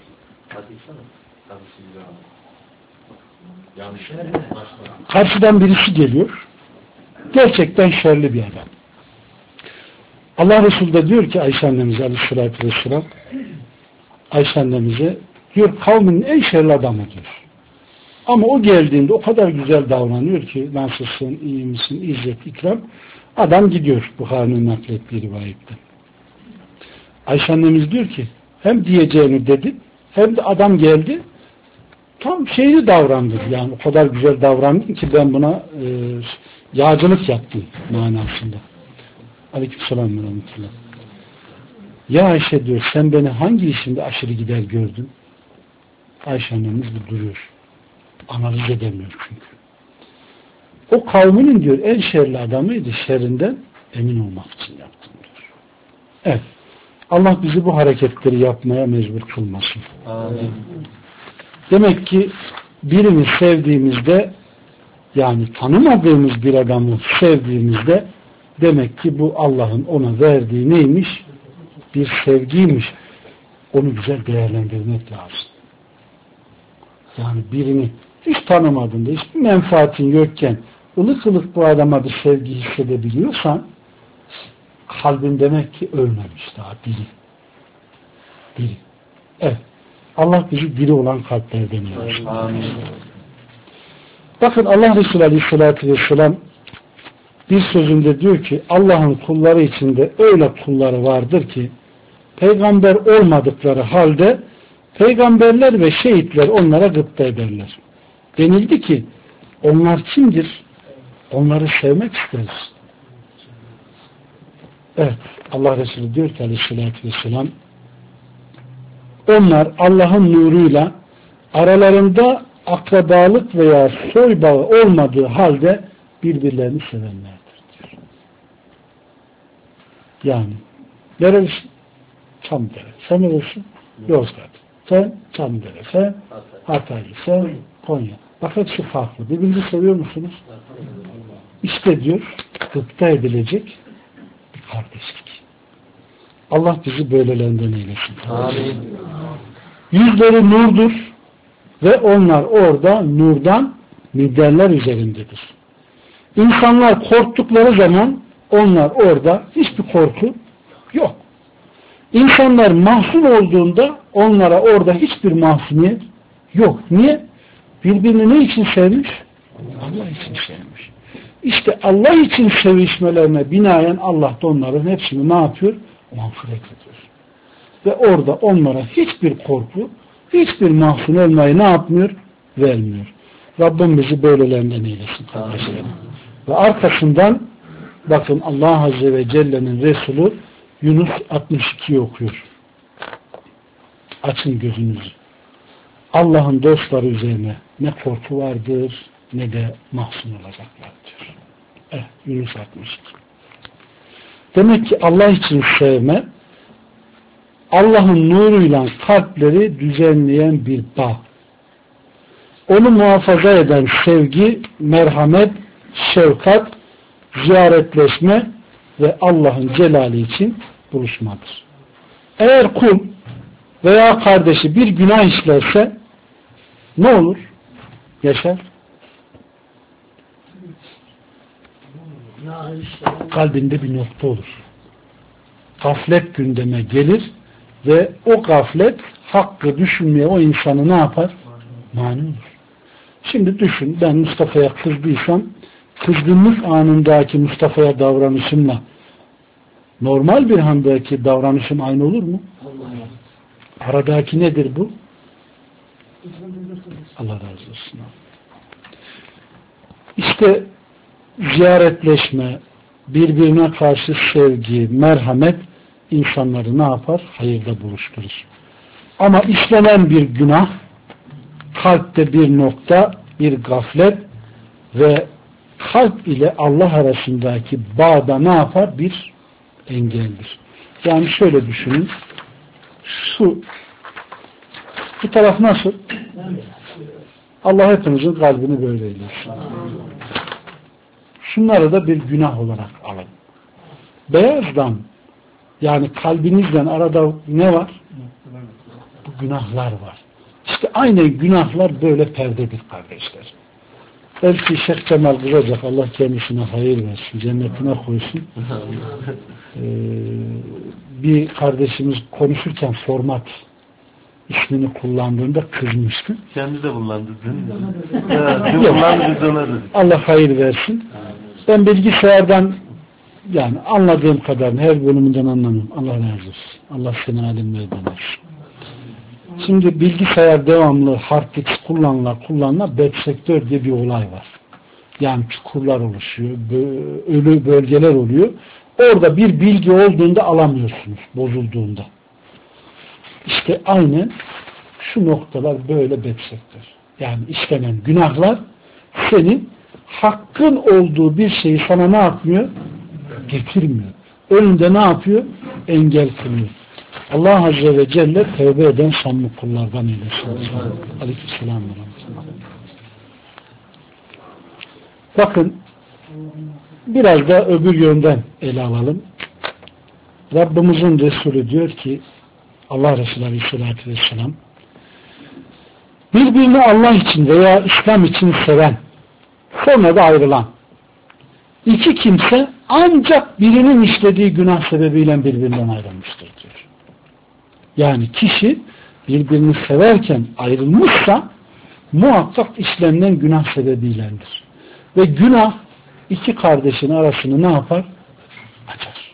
Yanlış. Karşıdan birisi geliyor. Gerçekten şerli bir adam. Allah Resulü de diyor ki Ayşe annemize aleyhissalatü vesselam Ayşe annemize diyor kavminin en şerli adamı diyor. Ama o geldiğinde o kadar güzel davranıyor ki nasılsın, iyi misin, izzet, ikram. Adam gidiyor Bukhari'nin naklettiği rivayette. Ayşe annemiz diyor ki hem diyeceğini dedi hem de adam geldi tam şeyini davrandı. Yani o kadar güzel davrandın ki ben buna yağcılık yaptım manasında. Aleykümselam ve rahmetullah. Ya Ayşe diyor sen beni hangi işimde aşırı gider gördün? Ayşe annemiz bir duruyor. Analiz edemiyor çünkü. O kavminin diyor en şerli adamıydı. Şerrinden emin olmak için yaptım diyor. Evet. Allah bizi bu hareketleri yapmaya mecbur kılmasın. Amin. Demek ki birini sevdiğimizde yani tanımadığımız bir adamı sevdiğimizde demek ki bu Allah'ın ona verdiği neymiş? Bir sevgiymiş. Onu güzel değerlendirmek lazım. Yani birini hiç tanımadığında, hiçbir menfaatin yokken ılık ılık bu adama bir sevgi hissedebiliyorsan kalbin demek ki ölmemiş daha diri. Diri. Evet. Allah bizi diri olan kalplerden yapsın. Amin. Bakın Allah Resulü Aleyhisselatü Vesselam bir sözünde diyor ki Allah'ın kulları içinde öyle kulları vardır ki peygamber olmadıkları halde peygamberler ve şehitler onlara gıpta ederler. Denildi ki onlar kimdir? Onları sevmek isteriz. Evet. Allah Resulü diyor ki Aleyhisselatü Vesselam onlar Allah'ın nuruyla aralarında akrabalık veya soy bağı olmadığı halde birbirlerini sevenlerdir diyor. Yani nerelisin? Çamdere. Sen nerelisin? Yozgat. Sen Çamdere. Sen Hatay. Sen Konya. Bak hepsi farklı. Birbirinizi seviyor musunuz? İşte diyor gıpta edilecek bir kardeşlik. Allah bizi böylelerinden eylesin. Amin. Yüzleri nurdur ve onlar orada nurdan miderler üzerindedir. İnsanlar korktukları zaman onlar orada hiçbir korku yok. İnsanlar mahzun olduğunda onlara orada hiçbir mahzuniyet yok. Niye? Birbirini ne için sevmiş? Allah için sevmiş. İşte Allah için sevişmelerine binaen Allah da onların hepsini ne yapıyor? Mağfiret ediyor. Ve orada onlara hiçbir korku, hiçbir mahzun olmayı ne yapmıyor? Vermiyor. Rabbim bizi böylelerinden eylesin kardeşlerim. Ve arkasından bakın Allah Azze ve Celle'nin Resulü Yunus 62'yi okuyor. Açın gözünüzü. Allah'ın dostları üzerine ne korku vardır ne de mahzun olacaklar diyor. Evet, Yunus 62. Demek ki Allah için sevme Allah'ın nuruyla kalpleri düzenleyen bir bağ. Onu muhafaza eden sevgi, merhamet, şefkat, ziyaretleşme ve Allah'ın celali için buluşmadır. Eğer kul veya kardeşi bir günah işlerse ne olur? yaşar? Kalbinde bir nokta olur. Gaflet gündeme gelir ve o gaflet hakkı düşünmeye o insanı ne yapar? Mani olur. Şimdi düşün, ben Mustafa'ya kızdıysam kızgınlık anındaki Mustafa'ya davranışımla normal bir handaki davranışım aynı olur mu? Aradaki nedir bu? Allah razı olsun. İşte ziyaretleşme, birbirine karşı sevgi, merhamet insanları ne yapar? Hayırda buluşturur. Ama işlenen bir günah, kalpte bir nokta, bir gaflet ve kalp ile Allah arasındaki bağda ne yapar? Bir engeldir. Yani şöyle düşünün. Bu taraf nasıl? Allah hepimizin kalbini böyle eylesin. Şunları da bir günah olarak alın. Beyazdan, yani kalbinizden arada ne var? Bu günahlar var. İşte aynen günahlar böyle perdedir kardeşler. Belki Şeyh Cemal Kızacak, Allah kendisine hayır versin, cennetine koysun. Bir kardeşimiz konuşurken format ismini kullandığında kızmıştı. Kendi de kullandı. Kullandı. Allah hayır versin. Ben bilgisayardan yani anladığım kadarını her bölümünden anlamıyorum. Allah razı olsun. Allah seni alimlerden etsin. Şimdi bilgisayar devamlı hard disk kullanıla bad sektör diye bir olay var. Yani çukurlar oluşuyor, ölü bölgeler oluyor. Orada bir bilgi olduğunda alamıyorsunuz, bozulduğunda. İşte aynen şu noktalar böyle bad sektör. Yani işlenen günahlar senin hakkın olduğu bir şeyi sana ne yapmıyor? Getirmiyor. Önünde ne yapıyor? Engel kılıyor. Allah Azze ve Celle tövbe eden samimi kullardan eylesin. Aleykümselam. Bakın biraz da öbür yönden ele alalım. Rabbimizin Resulü diyor ki Allah Resulü Aleyhisselatü Vesselam birbirini Allah için veya İslam için seven sonra da ayrılan iki kimse ancak birinin işlediği günah sebebiyle birbirinden ayrılmıştır diyor. Yani kişi birbirini severken ayrılmışsa muhakkak işlenen günah sebebiylendir. Ve günah iki kardeşin arasını ne yapar? Açar.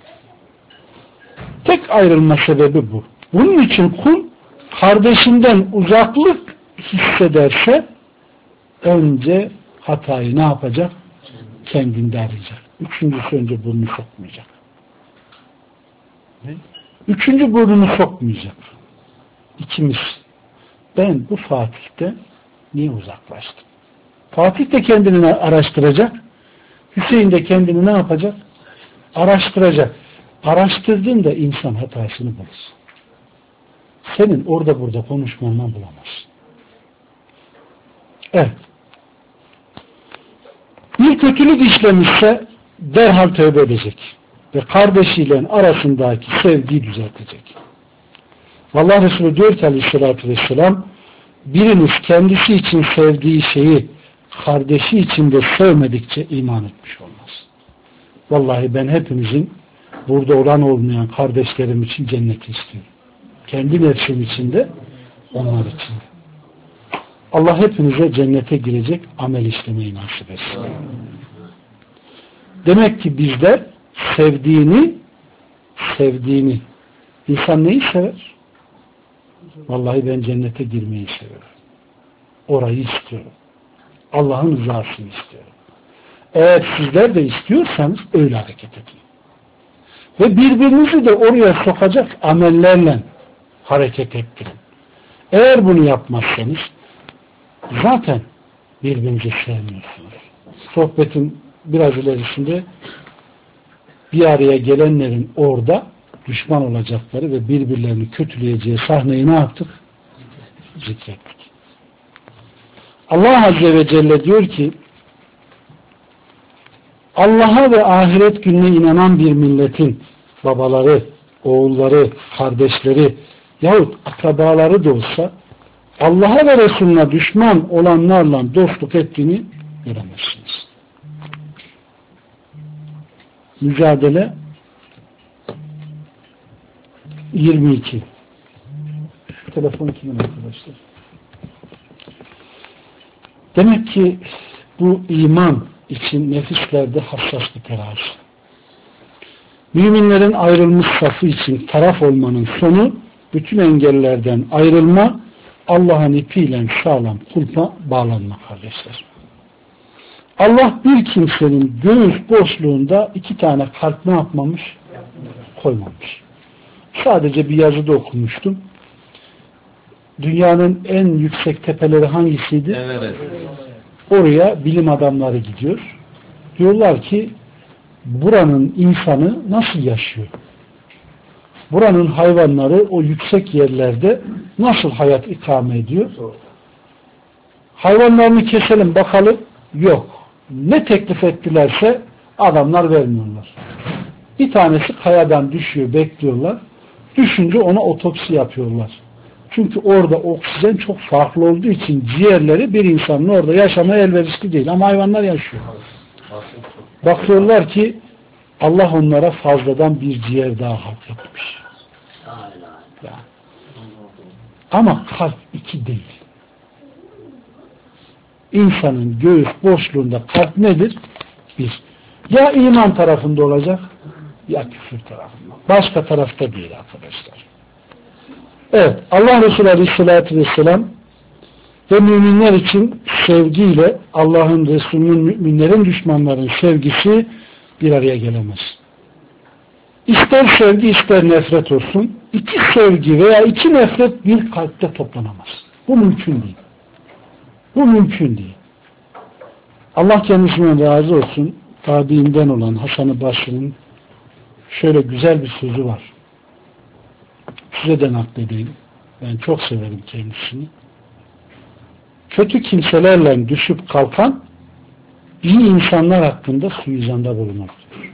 Tek ayrılma sebebi bu. Bunun için kul kardeşinden uzaklık hissederse önce hatayı ne yapacak? Kendinde arayacak. Üçüncüsü önce burnunu sokmayacak. Üçüncü burnunu sokmayacak. İkimiz. Ben bu Fatih'te niye uzaklaştım? Fatih de kendini araştıracak. Hüseyin de kendini ne yapacak? Araştıracak. Araştırdığında insan hatasını bulur. Senin orada burada konuşmandan bulamazsın. Evet. Bir kötülük işlemişse derhal tövbe edecek. Ve kardeşiyle arasındaki sevgiyi düzeltecek. Allah Resulü diyor ki Aleyhisselatü Vesselam biriniz kendisi için sevdiği şeyi kardeşi için de sevmedikçe iman etmiş olmaz. Vallahi ben hepinizin burada olan olmayan kardeşlerim için cenneti istiyorum. Kendi nefsim için de onlar için de. Allah hepinize cennete girecek amel işlemeyi nasip etsin. Demek ki bizler sevdiğini insan neyi sever? Vallahi ben cennete girmeyi seviyorum. Orayı istiyorum. Allah'ın rızasını istiyorum. Eğer sizler de istiyorsanız öyle hareket edin. Ve birbirinizi de oraya sokacak amellerle hareket ettirin. Eğer bunu yapmazsanız zaten birbirinizi sevmiyorsunuz. Sohbetin biraz ilerisinde bir araya gelenlerin orada düşman olacakları ve birbirlerini kötüleyeceği sahneyi ne yaptık? Zikrettik. Allah Azze ve Celle diyor ki Allah'a ve ahiret gününe inanan bir milletin babaları, oğulları, kardeşleri yahut akrabaları da olsa Allah'a ve Resulüne düşman olanlarla dostluk ettiğini göremezsiniz. Mücadele 22. Telefon kimin arkadaşlar? Demek ki bu iman için nefislerde hassas bir terazi. Müminlerin ayrılmış safı için taraf olmanın sonu bütün engellerden ayrılma, Allah'ın ipiyle sağlam kulpa bağlanma kardeşler. Allah bir kimsenin göğüs boşluğunda 2 tane kalp ne yapmamış? Koymamış. Sadece bir yazıda okumuştum. Dünyanın en yüksek tepeleri hangisiydi? Evet. Oraya bilim adamları gidiyor. Diyorlar ki buranın insanı nasıl yaşıyor? Buranın hayvanları o yüksek yerlerde nasıl hayat ikame ediyor? Hayvanlarını keselim bakalım. Yok. Ne teklif ettilerse adamlar vermiyorlar. Bir tanesi kayadan düşüyor, bekliyorlar. Düşünce ona otopsi yapıyorlar. Çünkü orada oksijen çok farklı olduğu için ciğerleri bir insanın orada yaşamaya elverişli değil. Ama hayvanlar yaşıyor. Bakıyorlar ki Allah onlara fazladan bir ciğer daha hak etmiş. Yani. Ama kalp 2 değil. İnsanın göğüs boşluğunda kalp nedir? 1. Ya iman tarafında olacak ya küfür tarafında. Başka tarafta değil arkadaşlar. Evet, Allah Resulü Aleyhisselatü Vesselam ve müminler için sevgiyle Allah'ın Resulü'nün müminlerin düşmanların sevgisi bir araya gelemez. İster sevgi ister nefret olsun, 2 sevgi veya 2 nefret bir kalpte toplanamaz. Bu mümkün değil. Bu mümkün değil. Allah kendisinden razı olsun, tabiinden olan Hasan-ı Basri'nin şöyle güzel bir sözü var. Size de nakledeyim. Ben çok severim kendisini. Kötü kimselerle düşüp kalkan iyi insanlar hakkında suizanda bulunur.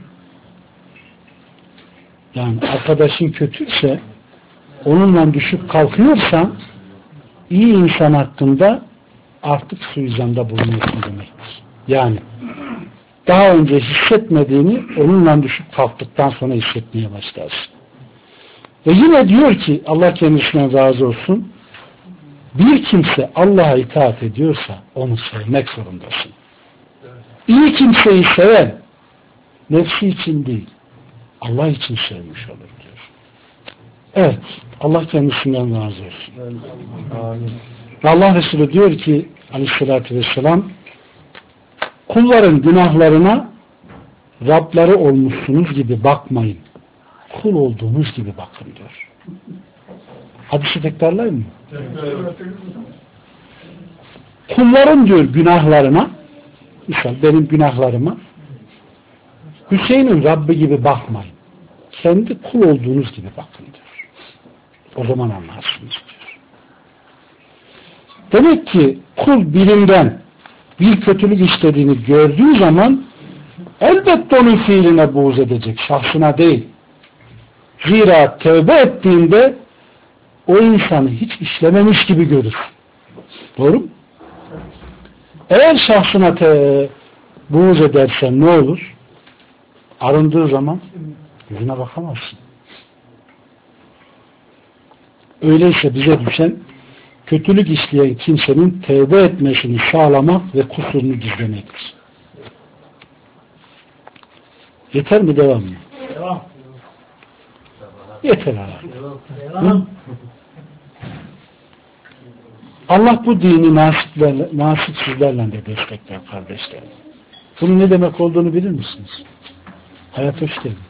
Yani arkadaşın kötüyse onunla düşüp kalkıyorsan iyi insan hakkında artık suizanda bulunuyorsun demektir. Yani daha önce hissetmediğini onunla düşüp kalktıktan sonra hissetmeye başlarsın. Ve yine diyor ki Allah kendisinden razı olsun, bir kimse Allah'a itaat ediyorsa onu sevmek zorundasın. İyi kimseyi seven nefsi için değil Allah için sevmiş olur diyor. Evet, Allah kendisinden razı olsun. Amin. Allah Resulü diyor ki Aleyhisselatü Vesselam, kulların günahlarına Rabları olmuşsunuz gibi bakmayın. Kul olduğunuz gibi bakın diyor. Hadisi tekrarlayayım mı? Kulların diyor günahlarına, misal benim günahlarıma Hüseyin'in Rabbi gibi bakmayın. Kendi kul olduğunuz gibi bakın diyor. O zaman anlarsınız diyor. Demek ki kul birinden bir kötülük işlediğini gördüğü zaman elbette onun fiiline buğz edecek, şahsına değil. Zira tövbe ettiğinde o insanı hiç işlememiş gibi görür. Doğru mu? Eğer şahsına buğz edersen ne olur? Arındığı zaman yüzüne bakamazsın. Öyleyse bize düşen kötülük işleyen kimsenin tövbe etmesini sağlamak ve kusurunu gizlemektir. Yeter mi? Devam mı? Devam. Yeter abi. Allah bu dini nasipsizlerle de destekler kardeşlerim. Bunun ne demek olduğunu bilir misiniz? Hayat hoş geldin.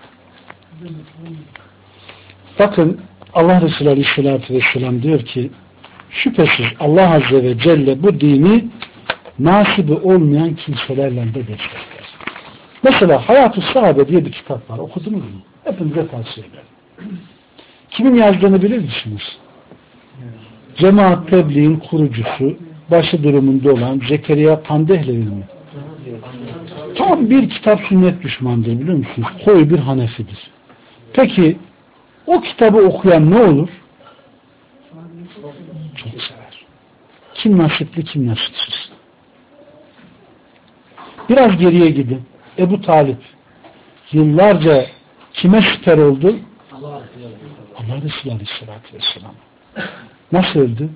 Bakın Allah Resulü Aleyhisselatü Vesselam diyor ki şüphesiz Allah Azze ve Celle bu dini nasibi olmayan kimselerle de destekler. Mesela Hayat-ı Sahabe diye bir kitap var. Okudunuz mu? Hepinize tavsiye ederim. Kimin yazdığını bilir misiniz? Cemaat Tebliğ'in kurucusu, başı durumunda olan Zekeriya Kandehlevi mi? Tam bir kitap sünnet düşmandır biliyor musunuz? Koyu bir Hanefidir. Peki o kitabı okuyan ne olur? Çok sever. Kim nasipli, kim nasipsiz. Biraz geriye gidin. Ebu Talip yıllarca kime siper oldu? Allah Resulü Aleyhisselatü Vesselam. Nasıl öldü?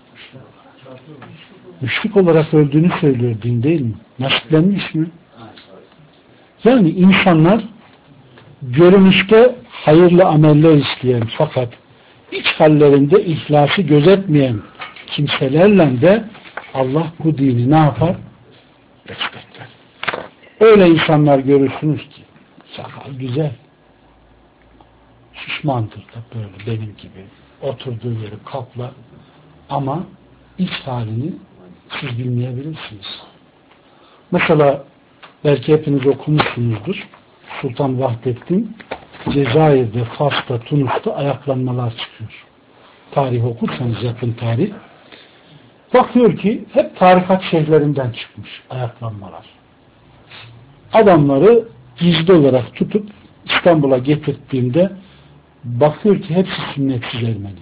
Müşrik olarak öldüğünü söylüyor din, değil mi? Nasiplenmiş mi? Yani insanlar görünüşte hayırlı ameller isteyen fakat iç hallerinde ihlası gözetmeyen kimselerle de Allah bu dini ne yapar? Destekler. Öyle insanlar görürsünüz ki sakal güzel, şişmandır da böyle benim gibi oturduğu yeri kaplar ama iç halini siz bilmeyebilirsiniz. Mesela belki hepiniz okumuşsunuzdur. Sultan Vahdettin Cezayir'de, Fas'ta, Tunus'ta ayaklanmalar çıkıyor. Tarih okursanız yakın tarih. Bakıyor ki hep tarikat şeyhlerinden çıkmış ayaklanmalar. Adamları gizli olarak tutup İstanbul'a getirdiğinde bakıyor ki hepsi sünnetsiz Ermeni.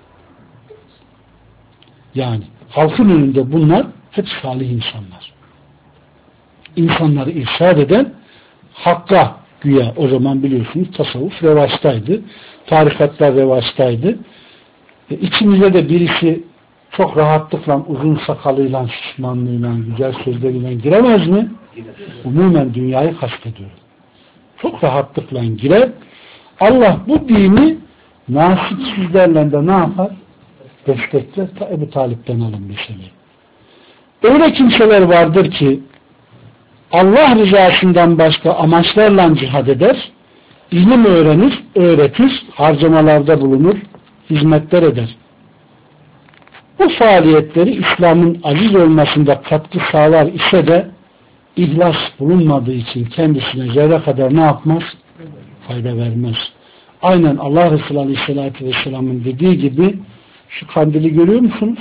Yani halkın önünde bunlar hep salih insanlar. İnsanları irşad eden hakka güya o zaman biliyorsunuz tasavvuf revaçtaydı. Tarikatlar revaçtaydı. İçimize de birisi çok rahatlıkla uzun sakalıyla, şişmanlığıyla, güzel sözleriyle giremez mi? Umumen dünyayı kastediyorum. Çok rahatlıkla girer. Allah bu dini nasipsizlerle de ne yapar? Destekler. Ta Ebu Talip'ten alın meseleyi. Öyle kimseler vardır ki Allah rızasından başka amaçlarla cihad eder, ilim öğrenir, öğretir, harcamalarda bulunur, hizmetler eder. Bu faaliyetleri İslam'ın aziz olmasında katkı sağlar ise de ihlas bulunmadığı için kendisine zerre kadar ne yapmaz? Fayda vermez. Aynen Allah Resulü Aleyhisselatü Vesselam'ın dediği gibi şu kandili görüyor musunuz?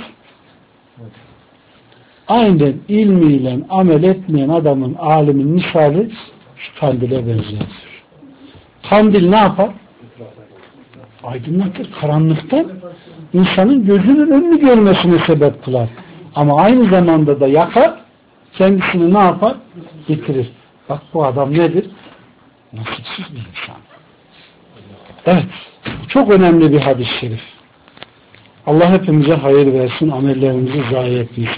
Aynen ilmiyle amel etmeyen adamın, alimin misali şu kandile benzer. Kandil ne yapar? Aydınlatır. Karanlıktan insanın gözünün önünü görmesine sebep kılar. Ama aynı zamanda da yakar, kendisini ne yapar? Bitirir. Bak bu adam nedir? Nasipsiz bir insan. Evet. Çok önemli bir hadis-i şerif. Allah hepimize hayır versin, amellerimizi zayi etmesin.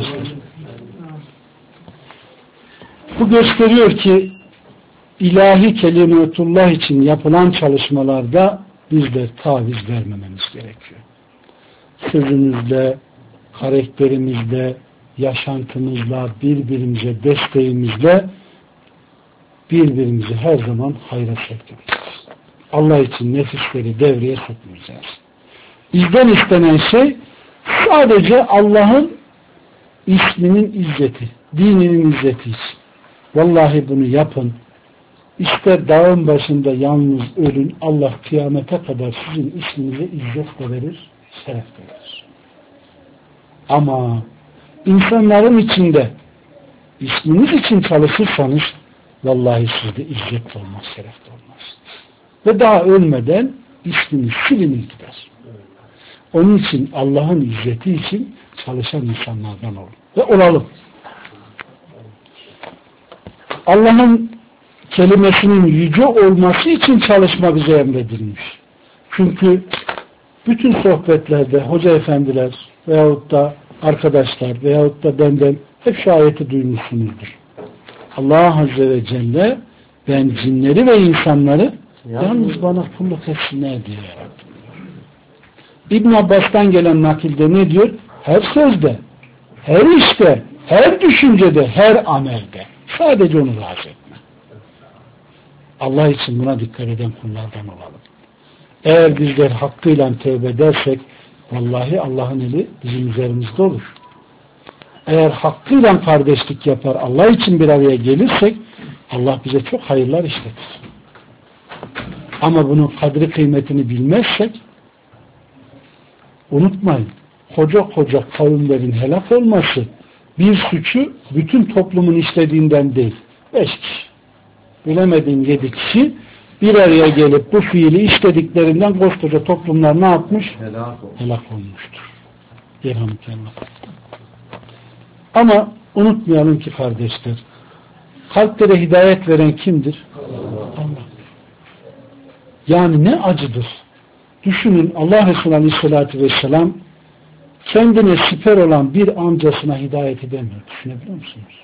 Bu gösteriyor ki ilahi kelimetullah için yapılan çalışmalarda bizler taviz vermememiz gerekiyor. Sözümüzle, karakterimizle, yaşantımızla, birbirimize desteğimizle birbirimizi her zaman hayra sevk edeceğiz. Allah için nefisleri devreye sokmayacağız. Bizden istenen şey sadece Allah'ın isminin izzeti, dininin izzeti için. Vallahi bunu yapın. İster dağın başında yalnız ölün, Allah kıyamete kadar sizin isminize izzet de verir, şeref de verir. Ama insanların içinde isminiz için çalışırsanız vallahi sizde izzet de olmaz, şeref de olmaz. Ve daha ölmeden isminiz silinir gider. Onun için Allah'ın izzeti için çalışan insanlardan olun. Ve olalım. Allah'ın kelimesinin yüce olması için çalışma bize emredilmiş. Çünkü bütün sohbetlerde hoca efendiler veyahut da arkadaşlar veyahut da benden hep şu ayeti duymuşsunuzdur. Allah Azze ve Celle ben cinleri ve insanları yalnız bana kulluk etsinler diye yarattım. İbn Abbas'tan gelen nakilde ne diyor? Her sözde, her işte, her düşüncede, her amelde. Sadece onu razı etme. Allah için buna dikkat eden kullardan olalım. Eğer bizler hakkıyla tövbe edersek vallahi Allah'ın eli bizim üzerimizde olur. Eğer hakkıyla kardeşlik yapar, Allah için bir araya gelirsek Allah bize çok hayırlar işletir. Ama bunun kadri kıymetini bilmezsek unutmayın, koca kavimlerin helak olması bir suçu bütün toplumun işlediğinden değil. 5 kişi. Bilemediğin 7 kişi bir araya gelip bu fiili işlediklerinden koskoca toplumlar ne yapmış? Helak olmuştur. Elhamdülillah. Ama unutmayalım ki kardeşler, kalplere hidayet veren kimdir? Allah. Yani ne acıdır. Düşünün, Allah Resulü Aleyhisselatü Vesselam kendine siper olan bir amcasına hidayet edemiyor. Düşünebiliyor musunuz?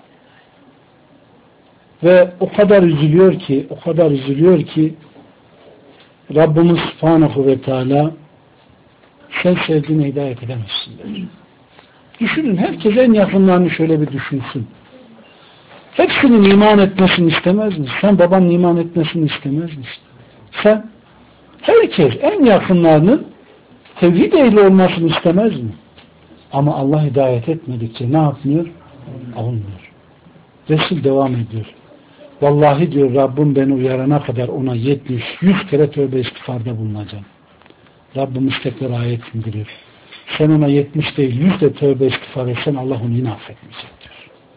Ve o kadar üzülüyor ki Rabbimiz Subhanahu ve Teala sen sevdiğine hidayet edemezsin diyor. Düşünün, herkes en yakınlarını şöyle bir düşünsün. Hepsinin iman etmesini istemez mi? Sen babanın iman etmesini istemez misin? Sen, herkes en yakınlarının tevhid ehli olmasını istemez mi? Ama Allah hidayet etmedikçe ne yapmıyor? Alınmıyor. Resul devam ediyor. Vallahi diyor, Rabbim beni uyarana kadar ona 70-100 kere tövbe istiğfarda bulunacağım. Rabbimiz tekrar ayet indiriyor. Sen ona 70 değil 100 de tövbe istiğfar etsen Allah onu yine affetmeyecektir.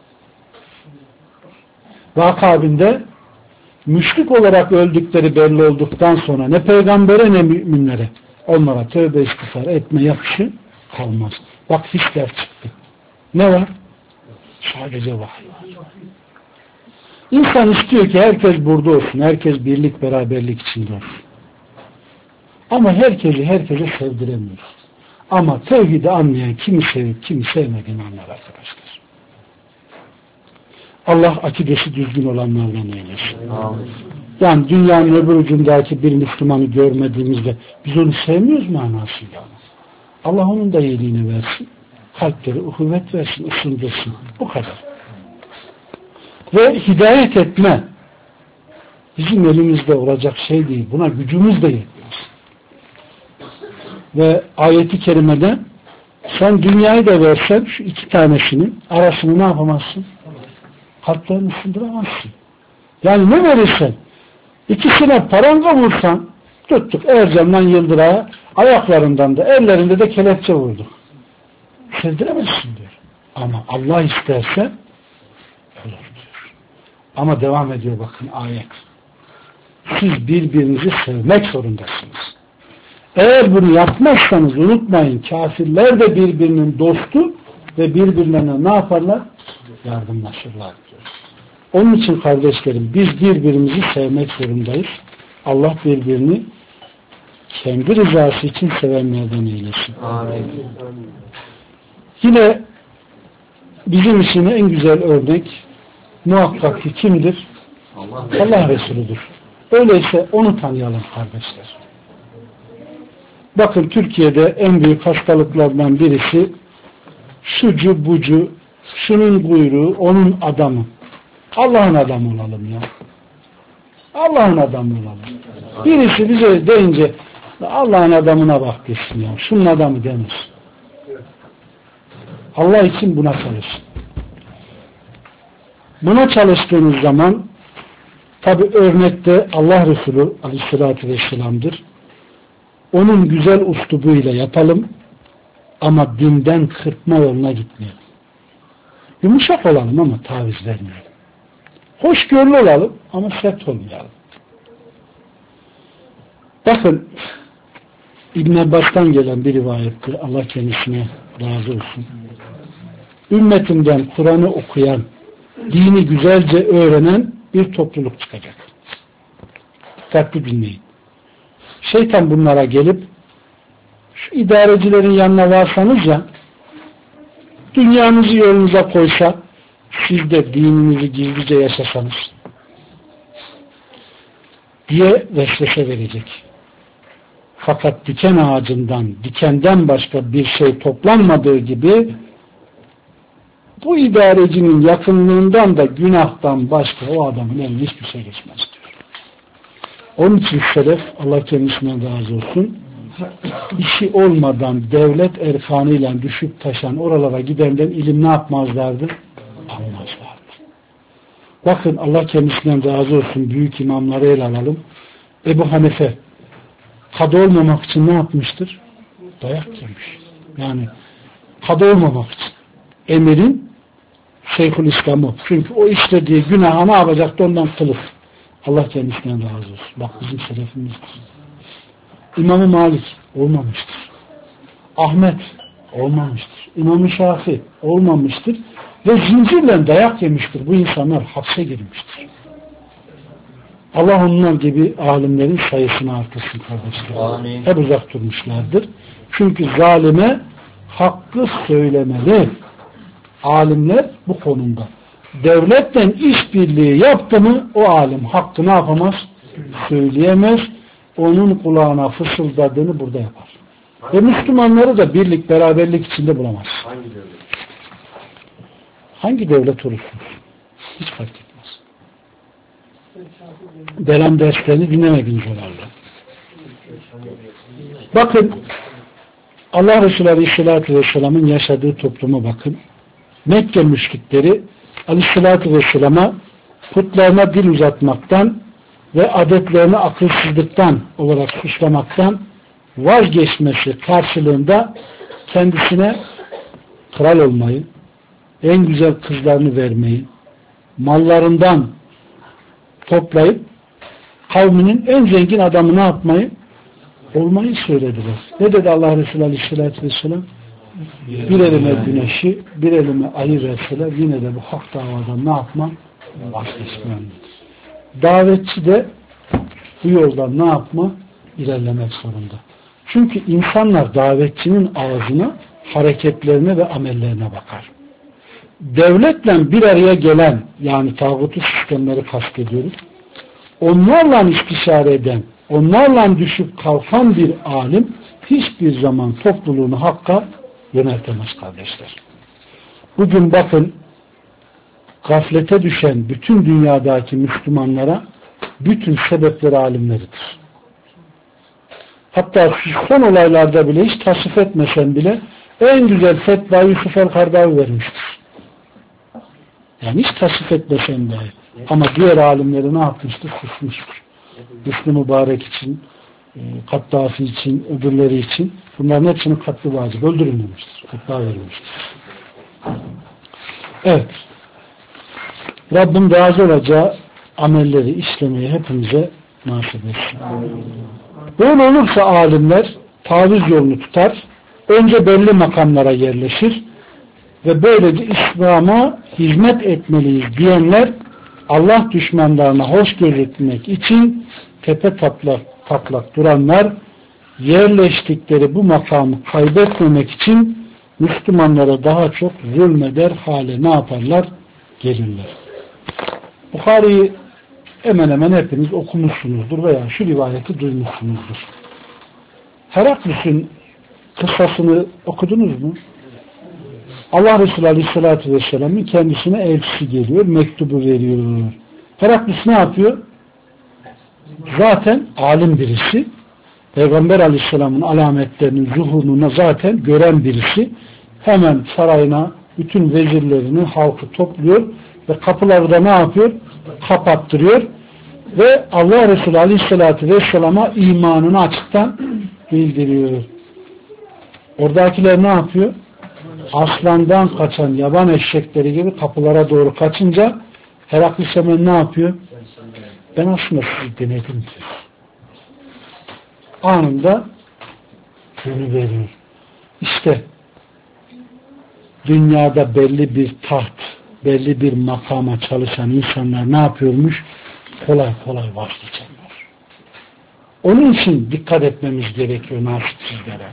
Ve akabinde müşrik olarak öldükleri belli olduktan sonra ne peygambere ne müminlere onlara tövbe istiğfar etme yakışı kalmaz. Bak hisler çıktı. Ne var? Sadece vahiy var. İnsan istiyor ki herkes burada olsun. Herkes birlik beraberlik içinde olsun. Ama herkese sevdiremiyoruz. Ama tevhidi anlayan kimi sevip kimi sevmediğini anlar arkadaşlar. Allah akidesi düzgün olanlardan eylesin. Yani dünyanın öbür ucundaki bir Müslümanı görmediğimizde biz onu sevmiyoruz manasıyla. Allah onun da iyiliğini versin. Kalpleri uhuvvet versin, ısındırsın. Bu kadar. Ve hidayet etme bizim elimizde olacak şey değil. Buna gücümüz de yetmez. Ve ayeti kerimede sen dünyayı da versen şu iki tanesinin arasını ne yapamazsın? Kalplerini ısındıramazsın. Yani ne verirsen ikisine paranga vursan tuttuk Ercan'dan Yıldıray'a ayaklarından da ellerinde de kelepçe vurduk. Sevdiremezsin diyor. Ama Allah isterse olur diyor. Ama devam ediyor bakın ayet. Siz birbirinizi sevmek zorundasınız. Eğer bunu yapmazsanız unutmayın, kafirler de birbirinin dostu ve birbirlerine ne yaparlar? Yardımlaşırlar diyor. Onun için kardeşlerim biz birbirimizi sevmek zorundayız. Allah birbirini kendi rızası için sevenlerden eylesin. Amin. Yine bizim için en güzel örnek muhakkak ki kimdir? Allah Resuludur. Öyleyse onu tanıyalım kardeşler. Bakın Türkiye'de en büyük hastalıklardan birisi şucu bucu, şunun kuyruğu, onun adamı. Allah'ın adamı olalım ya. Allah'ın adamı olalım. Birisi bize deyince Allah'ın adamına bak desin ya. Şunun adamı denir. Allah için buna çalışın. Buna çalıştığınız zaman tabi örnekte Allah Resulü Aleyhisselatü Vesselam'dır. Onun güzel üslubuyla yapalım ama dinden kırpma yoluna gitmeyelim. Yumuşak olalım ama taviz vermeyelim. Hoşgörülü olalım ama sert olmayalım. Bakın İbn Abbas'tan gelen bir rivayettir. Allah kendisine razı olsun. Ümmetimden Kur'an'ı okuyan, dini güzelce öğrenen bir topluluk çıkacak. Dikkatli dinleyin. Şeytan bunlara gelip şu idarecilerin yanına varsanız ya dünyanızı yolunuza koysa siz de dininizi gizlice yaşasanız diye vesvese verecek. Fakat diken ağacından, dikenden başka bir şey toplanmadığı gibi bu idarecinin yakınlığından da günahtan başka o adamın eline hiçbir şey geçmez diyor. Onun için selef, Allah kendisinden razı olsun, işi olmadan devlet erkanıyla düşüp taşan oralara gidenden ilim ne yapmazlardı? Almazlardı. Bakın Allah kendisinden razı olsun, büyük imamları ele alalım. Ebu Hanife kadı olmamak için ne yapmıştır? Dayak yemiş. Yani kadı olmamak için. Emirin Şeyhülislam'ı. Çünkü o işlediği günaha ne yapacaktı? Ondan kılıf. Allah kendisinden razı olsun. Bak bizim selefimizdir. İmam-ı Malik olmamıştır. Ahmet Olmamıştır. İmam-ı Şafii olmamıştır. Ve zincirle dayak yemiştir. Bu insanlar hapse girmiştir. Allah onlar gibi alimlerin sayısını artırsın kardeşler. Amin. Hep uzak durmuşlardır. Çünkü zalime hakkı söylemeli. Alimler bu konumda. Devletten işbirliği yaptı mı o alim hakkı ne yapamaz? Söyleyemez. Onun kulağına fısıldadığını burada yapar. Ve Müslümanları da birlik, beraberlik içinde bulamaz. Hangi devlet? Hangi devlet olursun? Hiç fark etmez. Belam derslerini dinlemediniz onlarla. Bakın Allah Resulü Aleyhisselatü Vesselam'ın yaşadığı topluma bakın. Mekke müşrikleri Aleyhisselatü Vesselam'a putlarına dil uzatmaktan ve adetlerini akılsızlıktan olarak suçlamaktan vazgeçmesi karşılığında kendisine kral olmayı, en güzel kızlarını vermeyi, mallarından toplayıp kavminin en zengin adamı ne yapmayı? Olmayı söylediler. Ne dedi Allah Resulü Aleyhisselatü Vesselam? Bir elime güneşi, bir elime ayı verseler yine de bu hak davadan ne yapmam? Vazgeçmem. Davetçi de bu yoldan ne yapma? İlerlemek zorunda. Çünkü insanlar davetçinin ağzına, hareketlerine ve amellerine bakar. Devletle bir araya gelen, yani tağutu sistemleri kastediyoruz. Onlarla istişare eden, onlarla düşüp kalkan bir alim hiçbir zaman topluluğunu hakka yöneltemez kardeşler. Bugün bakın gaflete düşen bütün dünyadaki Müslümanlara bütün sebepleri alimleridir. Hatta son olaylarda bile hiç tasvip etmesen bile en güzel fetva Yusuf el-Kardavi vermiştir. Yani hiç tasvip etmesen dahi. Ama diğer alimleri ne yapmıştır? Susmuştur. Hüsnü Mübarek için, Kattafi için, öbürleri için bunların hepsinin katlı vacip öldürülmemiştir. Fetva verilmiştir. Evet. Rabbim razı olacağı amelleri işlemeyi hepimize nasip etsin. Böyle olursa alimler taviz yolunu tutar, önce belli makamlara yerleşir ve böylece İslam'a hizmet etmeliyiz diyenler Allah düşmanlarına hoş gözükmek için tepe taklak duranlar yerleştikleri bu makamı kaybetmemek için Müslümanlara daha çok zulmeder hale ne yaparlar? Gelirler. Bukhari'yi hemen hemen hepiniz okumuşsunuzdur veya şu rivayeti duymuşsunuzdur. Heraklüs'ün kıssasını okudunuz mu? Allah Resulü Aleyhisselatü Vesselam'ın kendisine elçisi geliyor, mektubu veriyor. Heraklüs ne yapıyor? Zaten alim birisi. Peygamber Aleyhisselam'ın alametlerinin zuhurunu zaten gören birisi. Hemen sarayına bütün vezirlerini, halkı topluyor ve kapıları da ne yapıyor? Kapattırıyor. Ve Allah Resulü Aleyhisselatü Vesselam'a imanını açıktan bildiriyor. Oradakiler ne yapıyor? Aslandan kaçan yaban eşekleri gibi kapılara doğru kaçınca Heraklis hemen ne yapıyor? Ben aslında sizi denedim diyor. Anında gönül veriyor. İşte dünyada belli bir taht, belli bir makama çalışan insanlar ne yapıyormuş? Kolay kolay vazgeçenler. Onun için dikkat etmemiz gerekiyor nasipsizlere.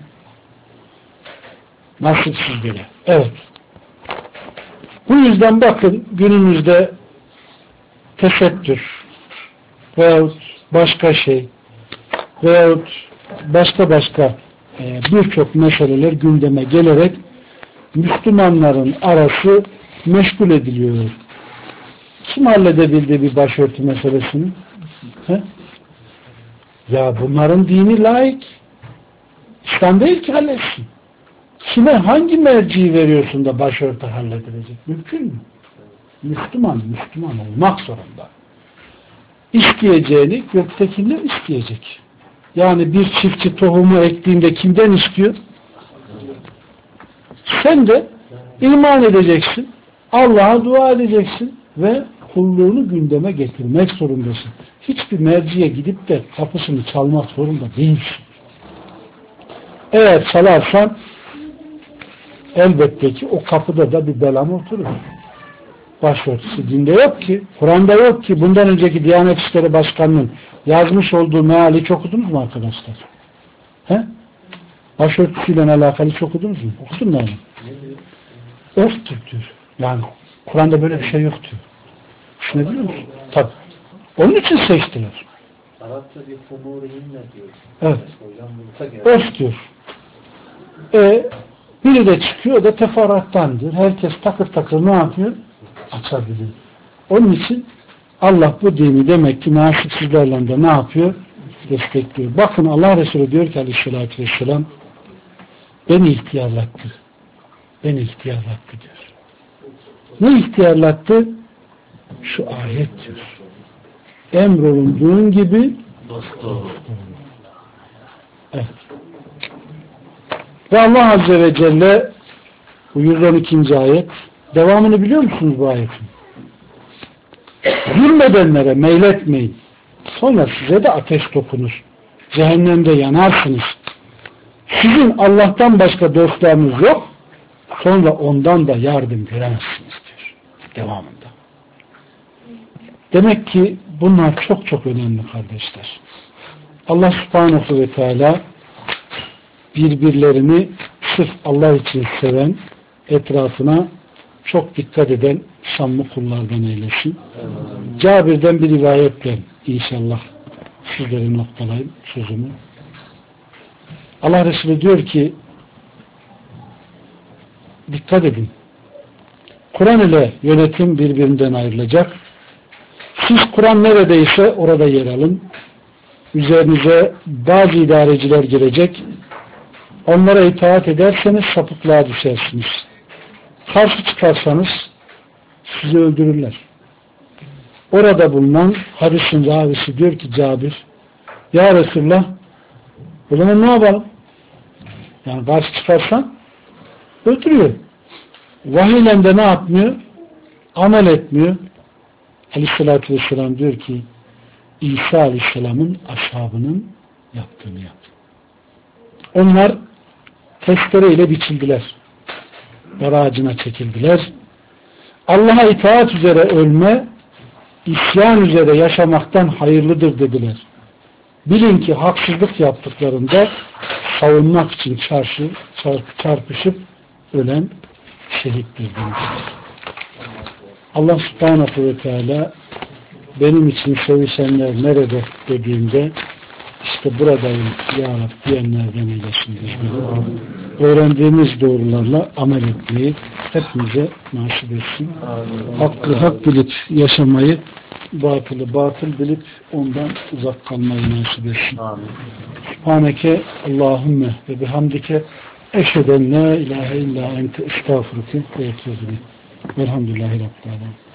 Nasipsizlere. Evet. Bu yüzden bakın günümüzde tesettür veyahut başka şey veyahut başka birçok meseleler gündeme gelerek Müslümanların arası meşgul ediliyor. Kim halledebildi bir başörtü meselesini? He? Ya bunların dini laik. İslam değil ki halletsin. Kime hangi merciyi veriyorsun da başörtü halledilecek? Mümkün mü? Müslüman olmak zorunda. İsteyeceğini göktekiler isteyecek. Yani bir çiftçi tohumu ektiğinde kimden istiyor? Sen de iman edeceksin. Allah'a dua edeceksin ve kulluğunu gündeme getirmek zorundasın. Hiçbir merciye gidip de kapısını çalmak zorunda değilsin. Eğer çalarsan elbette ki o kapıda da bir belam oturur. Başörtüsü dinde yok ki, Kur'an'da yok ki. Bundan önceki Diyanet İşleri Başkanı'nın yazmış olduğu meali hiç okudunuz mu arkadaşlar? He? Başörtüsüyle alakalı hiç okudunuz mu? Okudun mu? Örftür diyor. Yani Kur'an'da böyle bir şey yok diyor. Düşünebiliyor musun? Tabii. Onun için seçtiler. Arapça bir humurihinle diyor. Evet. Hocam Örf diyor. Biri de çıkıyor, o da teferruattan diyor. Herkes takır takır ne yapıyor? Açabiliyor. Onun için Allah bu dini demek ki nasipsizlerle de ne yapıyor? Destekliyor. Bakın Allah Resulü diyor ki aleyhissalatü vesselam beni ihtiyarlattı. Beni ihtiyarlattı diyor. Ne ihtiyarlattı? Şu ayet diyor. Emrolunduğun gibi dost ol. Evet. Ve Allah Azze ve Celle bu 112. ayet devamını biliyor musunuz bu ayetin? Zulmedenlere meyletmeyin. Sonra size de ateş dokunur. Cehennemde yanarsınız. Sizin Allah'tan başka dostlarınız yok. Sonra ondan da yardım göremezsiniz diyor. Devamında. Demek ki bunlar çok çok önemli kardeşler. Allah Subhanahu ve Teala birbirlerini sırf Allah için seven, etrafına çok dikkat eden samimi kullardan eylesin. Cabir'den bir rivayetle inşallah sizlere noktalayayım sözümü. Allah Resulü diyor ki dikkat edin. Kur'an ile yönetim birbirinden ayrılacak. Siz Kur'an neredeyse orada yer alın. Üzerinize bazı idareciler gelecek. Onlara itaat ederseniz sapıklığa düşersiniz. Karşı çıkarsanız sizi öldürürler. Orada bulunan hadisin ravisi diyor ki Cabir, ya Resulullah o zaman ne yapalım? Yani karşı çıkarsan öldürüyor. Vahiyle de ne yapmıyor? Amel etmiyor. Aleyhissalatü vesselam diyor ki İsa Aleyhisselam'ın ashabının yaptığını yap. Onlar testereyle biçildiler. Dar ağacına çekildiler. Allah'a itaat üzere ölme, isyan üzere yaşamaktan hayırlıdır dediler. Bilin ki haksızlık yaptıklarında savunmak için çarpışıp ölen şehittir demiştir. Allah Subhanahu ve Teala benim için sevişenler nerede dediğimde işte buradayım ya Rab diyenlerden eylesin bizleri. Öğrendiğimiz doğrularla amel etmeyi hepimize nasip etsin. Hakkı hak bilip yaşamayı, batılı batıl bilip ondan uzak kalmayı nasip etsin. Subhaneke Allahümme ve bihamdike eşheden la ilahe illa ente estağfurüke ve etûbü ileyk. Velhamdülillahi Rabbil âlemin.